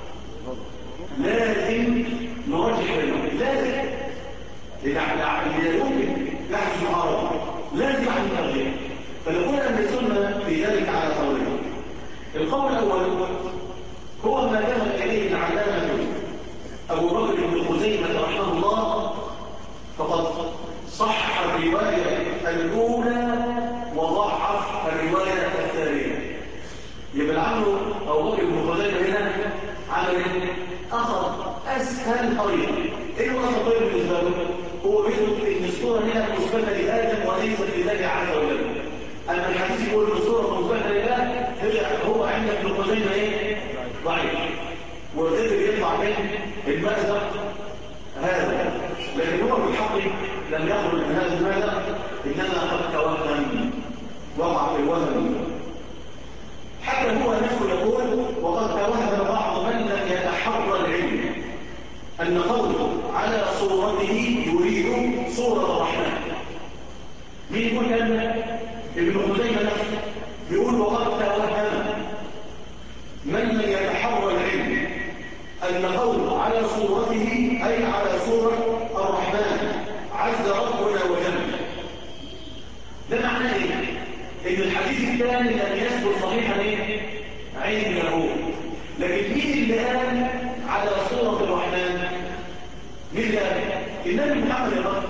لازم نرجح بينهم، لازم اللي يمكن يحدث معارضه لازم يحدث ترجيح. فنقول ان السنه في ذلك على قولين. القول الاول هو ما ذهب اليه العلامه ابو بكر بن خزيمه رحمه الله، فقد صح الروايه الاولى وضعف الروايه الثانيه. يبقى عنه ابو بكر بن خزيمه هنا عمل اخذ اسهل طريق. ايه هو اسهل طريق بالنسبه له؟ هو بيقول ان الصوره هنا مثبته لادم وليست لله عز وجل. اما الحديث يقول ان الصوره مثبته لله هو عند ابن خزيمه ايه؟ ضعيف، والقدر يطلع من المأزق هذا، لكن هو في الحق لم يخرج من هذا المأزق، انما قد توهم، وقع في الوهم. حتى هو نفسه يقول وقد توهم بعض من لم يتحرى العلم ان قوله على صورته يريد صورة الرحمن. مين يقول كلمة؟ ابن خزيمة نفسه يقول وقد توهم من لم يتحرى العلم أن قوله على صورته أي على صورة الرحمن عز ربنا وجل. ده معناه ايه؟ ان الحديث الثاني لم يثبت صحيحا ايه؟ عنده. لكن مين اللي قال على صورة الرحمن؟ مين اللي قال؟ النبي محمد يا رب.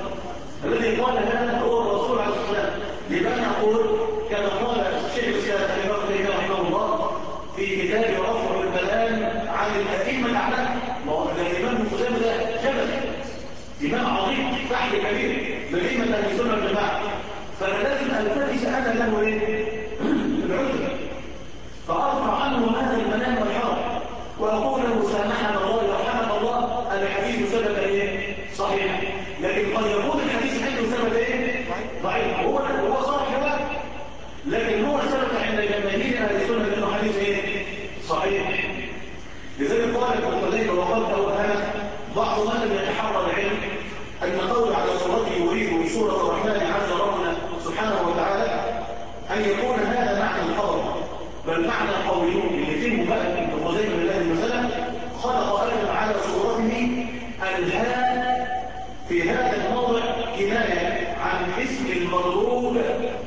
قال هذا هو الرسول عليه الصلاة والسلام. لمن أقول كما قال الشيخ الإسلام أبي بكر تيمية رحمه الله في كتاب رفع الملام عن الأئمة الأعلام. الإمام ابن خزيمة ده جبل، إمام عظيم، فحل كبير من أئمة أهل السنة والجماعة، فأنا لازم ألتمس أنا له العذر، فأرفع عنه هذا المنام والحرج وأقول له سامحنا الله ورحمك الله، الحديث سبب إيه؟ صحيح. لكن قد يكون الحديث عنده سبب إيه؟ ضعيف. هو صحيح، لكن هو سبب عند جماهير أهل السنة أنه حديث إيه؟ صحيح. لذلك قال ابن خزيمة وقد توهم بعض من لم يتحرى العلم أن قول على صورته يريد صورة الرحمن عز ربنا سبحانه وتعالى أن يكون هذا معنى الخبر، بل معنى قوله اللي فيه بقى ابن خزيمة من هذه المسألة خلق آدم على صورته. الهاء في هذا الموضع كناية عن اسم المضروب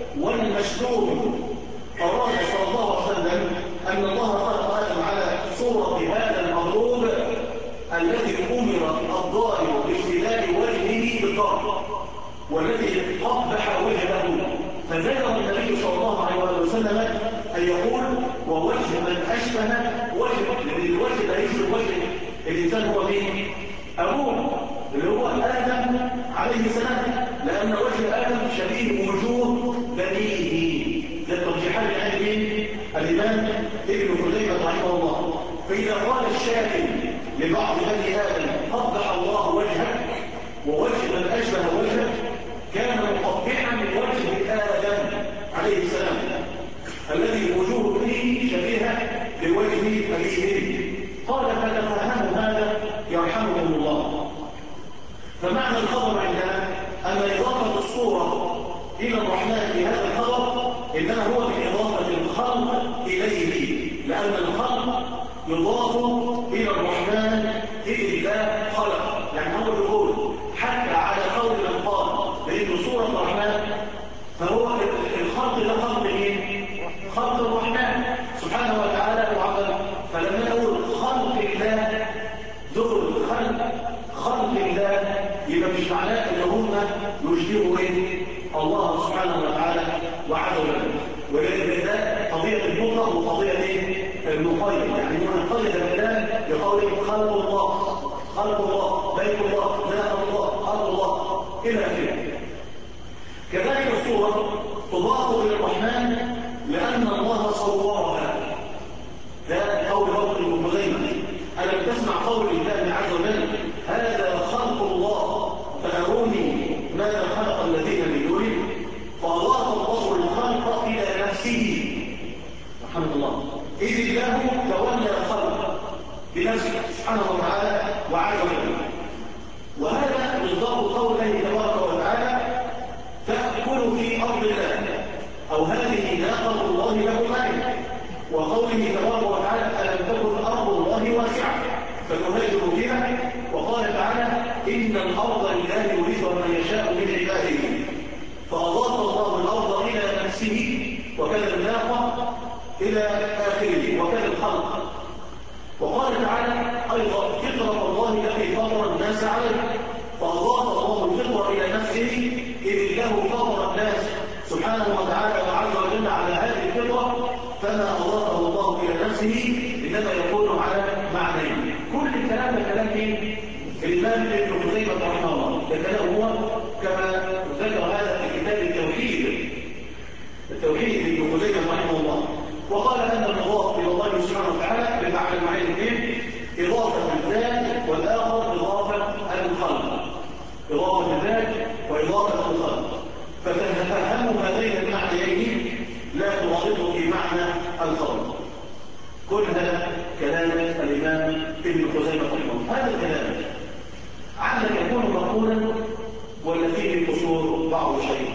والمشتوم. أراد صلى الله عليه وسلم أن الله خلق آدم على صورة هذا المضروب الذي أمر الضارب باشتلال وجهه بالضرب والذي قبح وجهه، فذكر النبي صلى الله عليه وسلم أن يقول ووجه من أشبه وجه، لأن الوجه لا يشبه وجه الإنسان هو مين؟ أبوه اللي هو آدم عليه السلام، لأن وجه آدم شبيه وجوه بنيه. للترجيحات عن مين؟ الإمام ابن خزيمة رحمه الله. فإذا قال الشاكل لبعض بني آدم قبح الله وجهك ووجه من أشبه وجهك، كان مقبحا وجه آدم عليه السلام الذي وجوه به شبيهة بوجه أبيه. قال فتفهموا هذا يرحمكم الله. فمعنى الخبر عندنا أن إضافة الصورة إلى الرحمن في هذا الخبر إنما هو بإضافة الخلق إليه، لأن الخلق يضاف إلى الرحمن إذ الله خلق. يعني هو يقول حتى على قول من قال بأن صورة الرحمن فهو الخلق ده خلق مين؟ خلق الرحمن سبحانه وتعالى وعظم. فلما نقول خلق الله ذكر خلق الله يبقى مش معناه ان هم يشبهوا ايه؟ الله سبحانه وتعالى وعز وجل. ولذلك ده قضيه المطلق وقضيه ايه؟ المقيد. يعني من قيد بالله بقول خلق الله، خلق الله، بيت الله، ماء الله، ارض الله الى اخره. كذلك الصوره تضاف الى الرحمن لان الله صورها. ده قول بكر بن خزيمة. ألم تسمع قول الله عز وجل هذا خلق الله فأروني ماذا خلق الذين من دونه؟ فأضاف الله الخلق إلى نفسه رحمه الله، إذ الله تولى الخلق بنفسه سبحانه وتعالى وعز وجل. وهذا مصداق قوله تبارك وتعالى تأكل في أرض الله، أو هذه ناقة الله لكم آية. وقوله تبارك وتعالى ألم تكن أرض الله واسعة فتهاجروا فيها. وقال تعالى إن الأرض لله يورثها من يشاء من عباده، فأضاف الله الأرض إلى نفسه وكذا الناقة إلى آخره وكذا الخلق. وقال تعالى أيضا فطرة الله التي فطر الناس عليه، فأضاف الله الفطرة إلى نفسه إذ له فطر الناس سبحانه وتعالى وعز وجل على هذه الفطرة، فما أضافه الله إلى نفسه إنما يكون على معنيين. كل الكلام ده كلام مين؟ الإمام ابن خزيمة رحمه الله. ده كلام هو كما ذكر هذا في كتاب التوحيد ابن خزيمة رحمه الله. وقال أن المضاف إلى الله سبحانه وتعالى بمعنى المعين الاثنين، إضافة الذات والآخر إضافة الخلق، إضافة الذات وإضافة الخلق. فتفهموا هذين المعنيين لا تغلطوا في معنى الخلق. كل هذا كلام الإمام ابن خزيمة رحمه الله. هذا الكلام عندك يكون مقولا ولا فيه قصور بعض شيء؟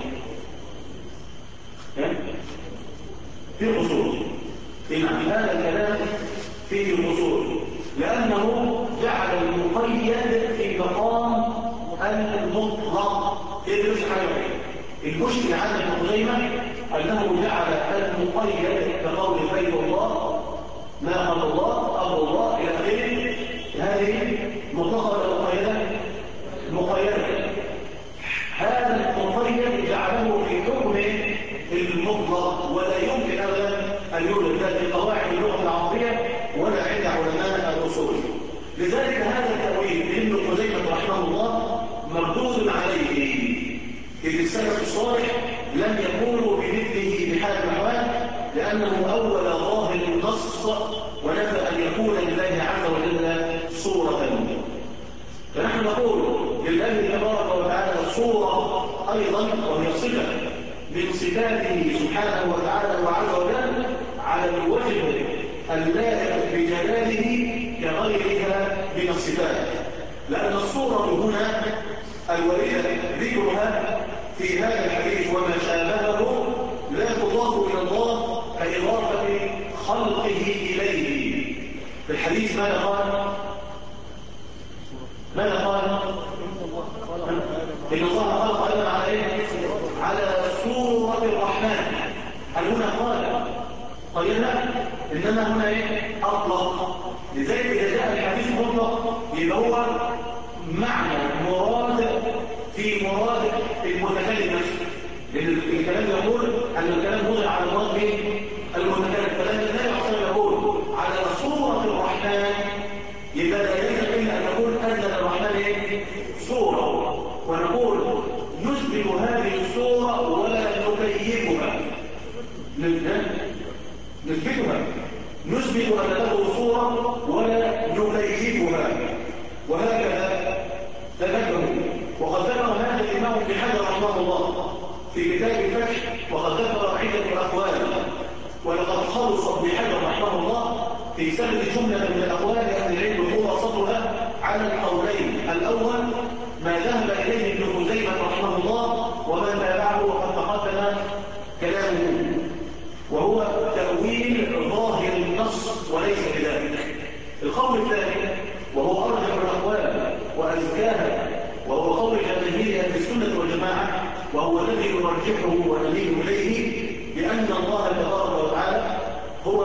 فيه قصور. نعم، هذا الكلام فيه قصور لأنه جعل المقيد في مقام المطلق. يدرس حاجة المشكلة عند ابن خزيمة أنه جعل المقيد كقول بيت الله، ناقة الله، أرض الله إلى آخره. هذه مطلقة ولا مقيدة؟ مقيدة. هذا المقيد أن يوجد لا في قواعد اللغة العربية ولا عند علماء الأصول. لذلك هذا التأويل ابن خزيمة رحمه الله مردود عليه، إذ السلف الصالح لم يكونوا بمثله بحال الأحوال، لأنه أول ظاهر النص ونفى أن يكون لله عز وجل صورة. فنحن نقول لله تبارك وتعالى صورة أيضا، وهي صفة من صفاته سبحانه وتعالى وعز وجل على الوجه اللائق بجلاله كغيرها من الصفات، لأن الصورة هنا الواردة ذكرها في هذا الحديث وما شابهه لا تضاف إلى الله كإضافة خلقه إليه. في الحديث ماذا قال؟ إن الله خلق آدم على إيه؟ على صورة الرحمن. هل هنا قال قيلنا؟ إنما هنا إيه؟ أطلق. لذلك إذا جاء الحديث مطلق يبقى هو معنى مراد في مراد المتكلم نفسه، لأن الكلام يقول أن الكلام وضع على مراد المتكلم، فلما النبي أصلا يقول على صورة الرحمن يبقى لا يجب إلا أن نقول أن الرحمن إيه؟ صورة، ونقول نثبت هذه الصورة ولا نكيفها. نثبت أن له صورة ولا نكيفها، وهكذا تذكروا. وقد ذكر هذا الإمام ابن حجر رحمه الله في كتاب الفتح، وقد ذكر عدة أقوال، ولقد خلص ابن حجر رحمه الله في سرد جملة من الأقوال أهل العلم خلاصتها على القولين. الأول ما ذهب إليه ابن خزيمة رحمه الله ومن تابعه وقد تقدم كلامه، وهو تأويل ظاهر النص وليس بذلك. القول الثاني وهو أرجح الأقوال وأزكاها، وهو قول جماهير أهل السنة والجماعة، وهو الذي نرجحه ونميل إليه، بأن الله تبارك وتعالى هو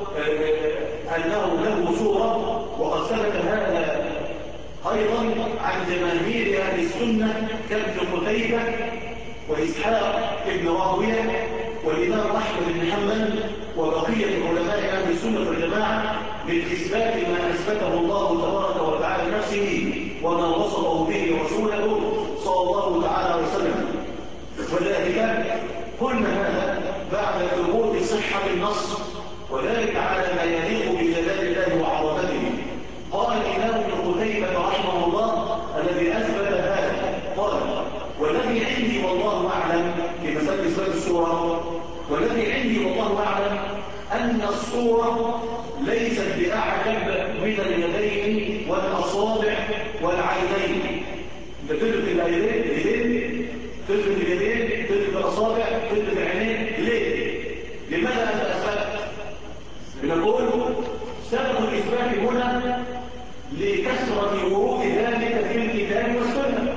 أنه له صورة. وقد ثبت هذا أيضا عن جماهير أهل السنة كابن قتيبة وإسحاق ابن راهويه والإمام أحمد بن حنبل وبقية علماء أهل السنة والجماعة من إثبات ما أثبته الله تبارك وتعالى لنفسه وما وصفه به رسوله صلى الله تعالى عليه وسلم. وذلك قلنا هذا بعد ثبوت صحة النص، وذلك على ما يليق بجلال الله وعظمته. قال الإمام ابن قتيبة رحمه الله الذي أثبت هذا، قال: والذي عندي والله أعلم، في مسألة إثبات الصورة، والذي عندي والله أعلم أن الصورة ليست بأعجب من اليدين والأصابع والعينين. تدرك اليدين، تدرك اليدين، تدرك الأصابع، تدرك العينين. ليه؟ لماذا أنت أثبت؟ بنقول سبب الإثبات هنا لكثرة ورود ذلك في الكتاب والسنة،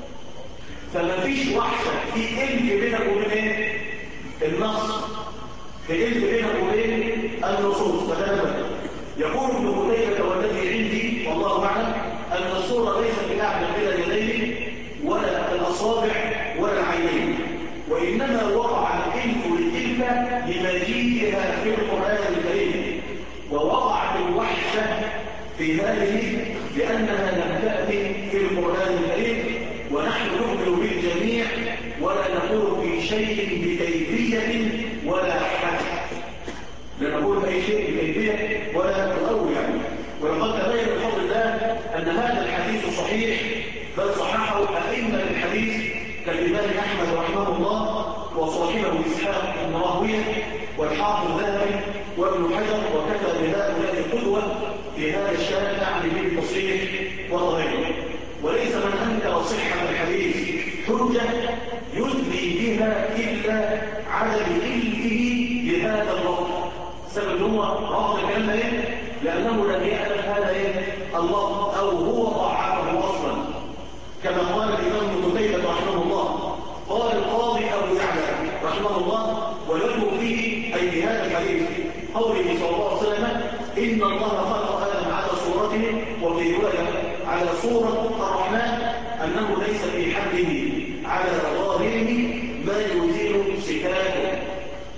فما فيش وحشة في إلف بينك وبين النص، في إلف بينك وبين النصوص. فتنبه. يقول ابن قتيبة والذي عندي والله أعلم أن الصورة ليست بأعجب من اليدين ولا الأصابع ولا العينين، وإنما وقع الإلف للإلف لمجيئها في القرآن الكريم، ووقعت الوحشة في هذه لأنها لم تأتي في القرآن الكريم، ونحن نؤمن بالجميع ولا نقول في شيء بكيفية ولا حد، لا نقول بأي شيء بكيفية ولا نقول يعني. ولقد تبين بفضل الله أن هذا الحديث صحيح، بل صححه أئمة الحديث كالإمام أحمد رحمه الله وصاحبه إسحاق بن راهويه والحافظ الذهبي وابن حجر، وكتب بهؤلاء القدوة في هذا الشأن يعني بالتصحيح وغيره. وليس من أنكر صحة الحديث حجة يدلي بها إلا عدم إلفه بهذا اللفظ. سبب هو رفض الكلام ايه؟ لأنه لم يعلم هذا ايه؟ الله، أو هو ضعفه أصلا، كما قال الإمام ابن قتيبة رحمه الله. قال القاضي أبو يعلى رحمه الله ولكم فيه أي بهذا الحديث قوله صلى الله عليه وسلم: إن الله خلق آدم على صورته، وفي رواية على صورة الرحمن، أنه ليس في حده على ظاهره ما يزيل صفاته.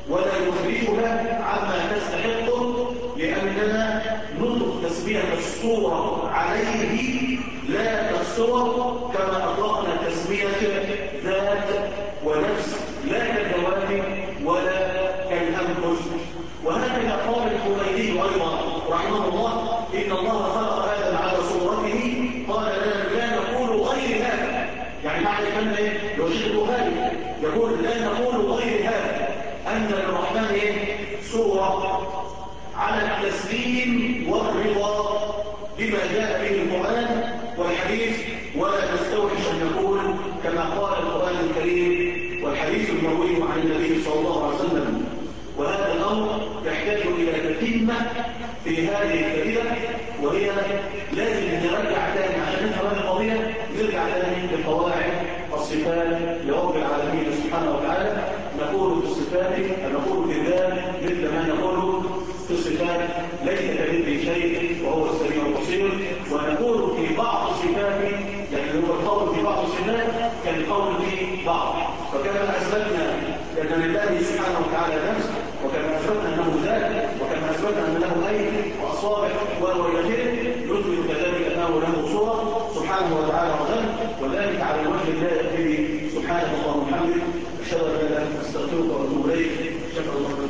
ولا يخرجها عما تستحقه، لأننا نطلق تسمية الصورة عليه لا كالصور، كما أطلقنا تسمية ذات ونفس لا كالجوانب ولا كالأنفس. وهكذا قال الخميني أيضا رحمه الله: إن الله خلق آدم على صورته، قال لا نقول غير هذا. يعني معنى كلمة يشير هذا، يقول لا نقول غير هذا، أن للرحمن صورة على التسليم والرضا بما جاء به القرآن والحديث، ولا نستوحش أن نقول كما قال القرآن الكريم والحديث المروي عن النبي صلى الله عليه وسلم. وهذا الأمر يحتاج إلى تتمة في هذه الكلمة، وهي لازم نرجع تاني عشان نفهم هذه القضية، نرجع تاني لقواعد الصفات لرب العالمين سبحانه وتعالى. نقول في الصفات، نقول في الذات مثل ما نقول في الصفات، ليس كمثله شيء وهو السميع البصير. ونقول في بعض الصفات، يعني هو القول في بعض الصفات كالقول في بعض. فكما أثبتنا أن لله سبحانه وتعالى نفس، وكما أثبتنا أنه ذات، وكما أثبتنا أن له أيدي وأصابع وإلى آخره، نثبت كذلك أنه له صورة سبحانه وتعالى وذل، وذلك على الوجه اللائق به. سبحانه اللهم وبحمده، أشهد أن لا إله إلا أنت، أستغفرك وأتوب إليك. شكرا الله.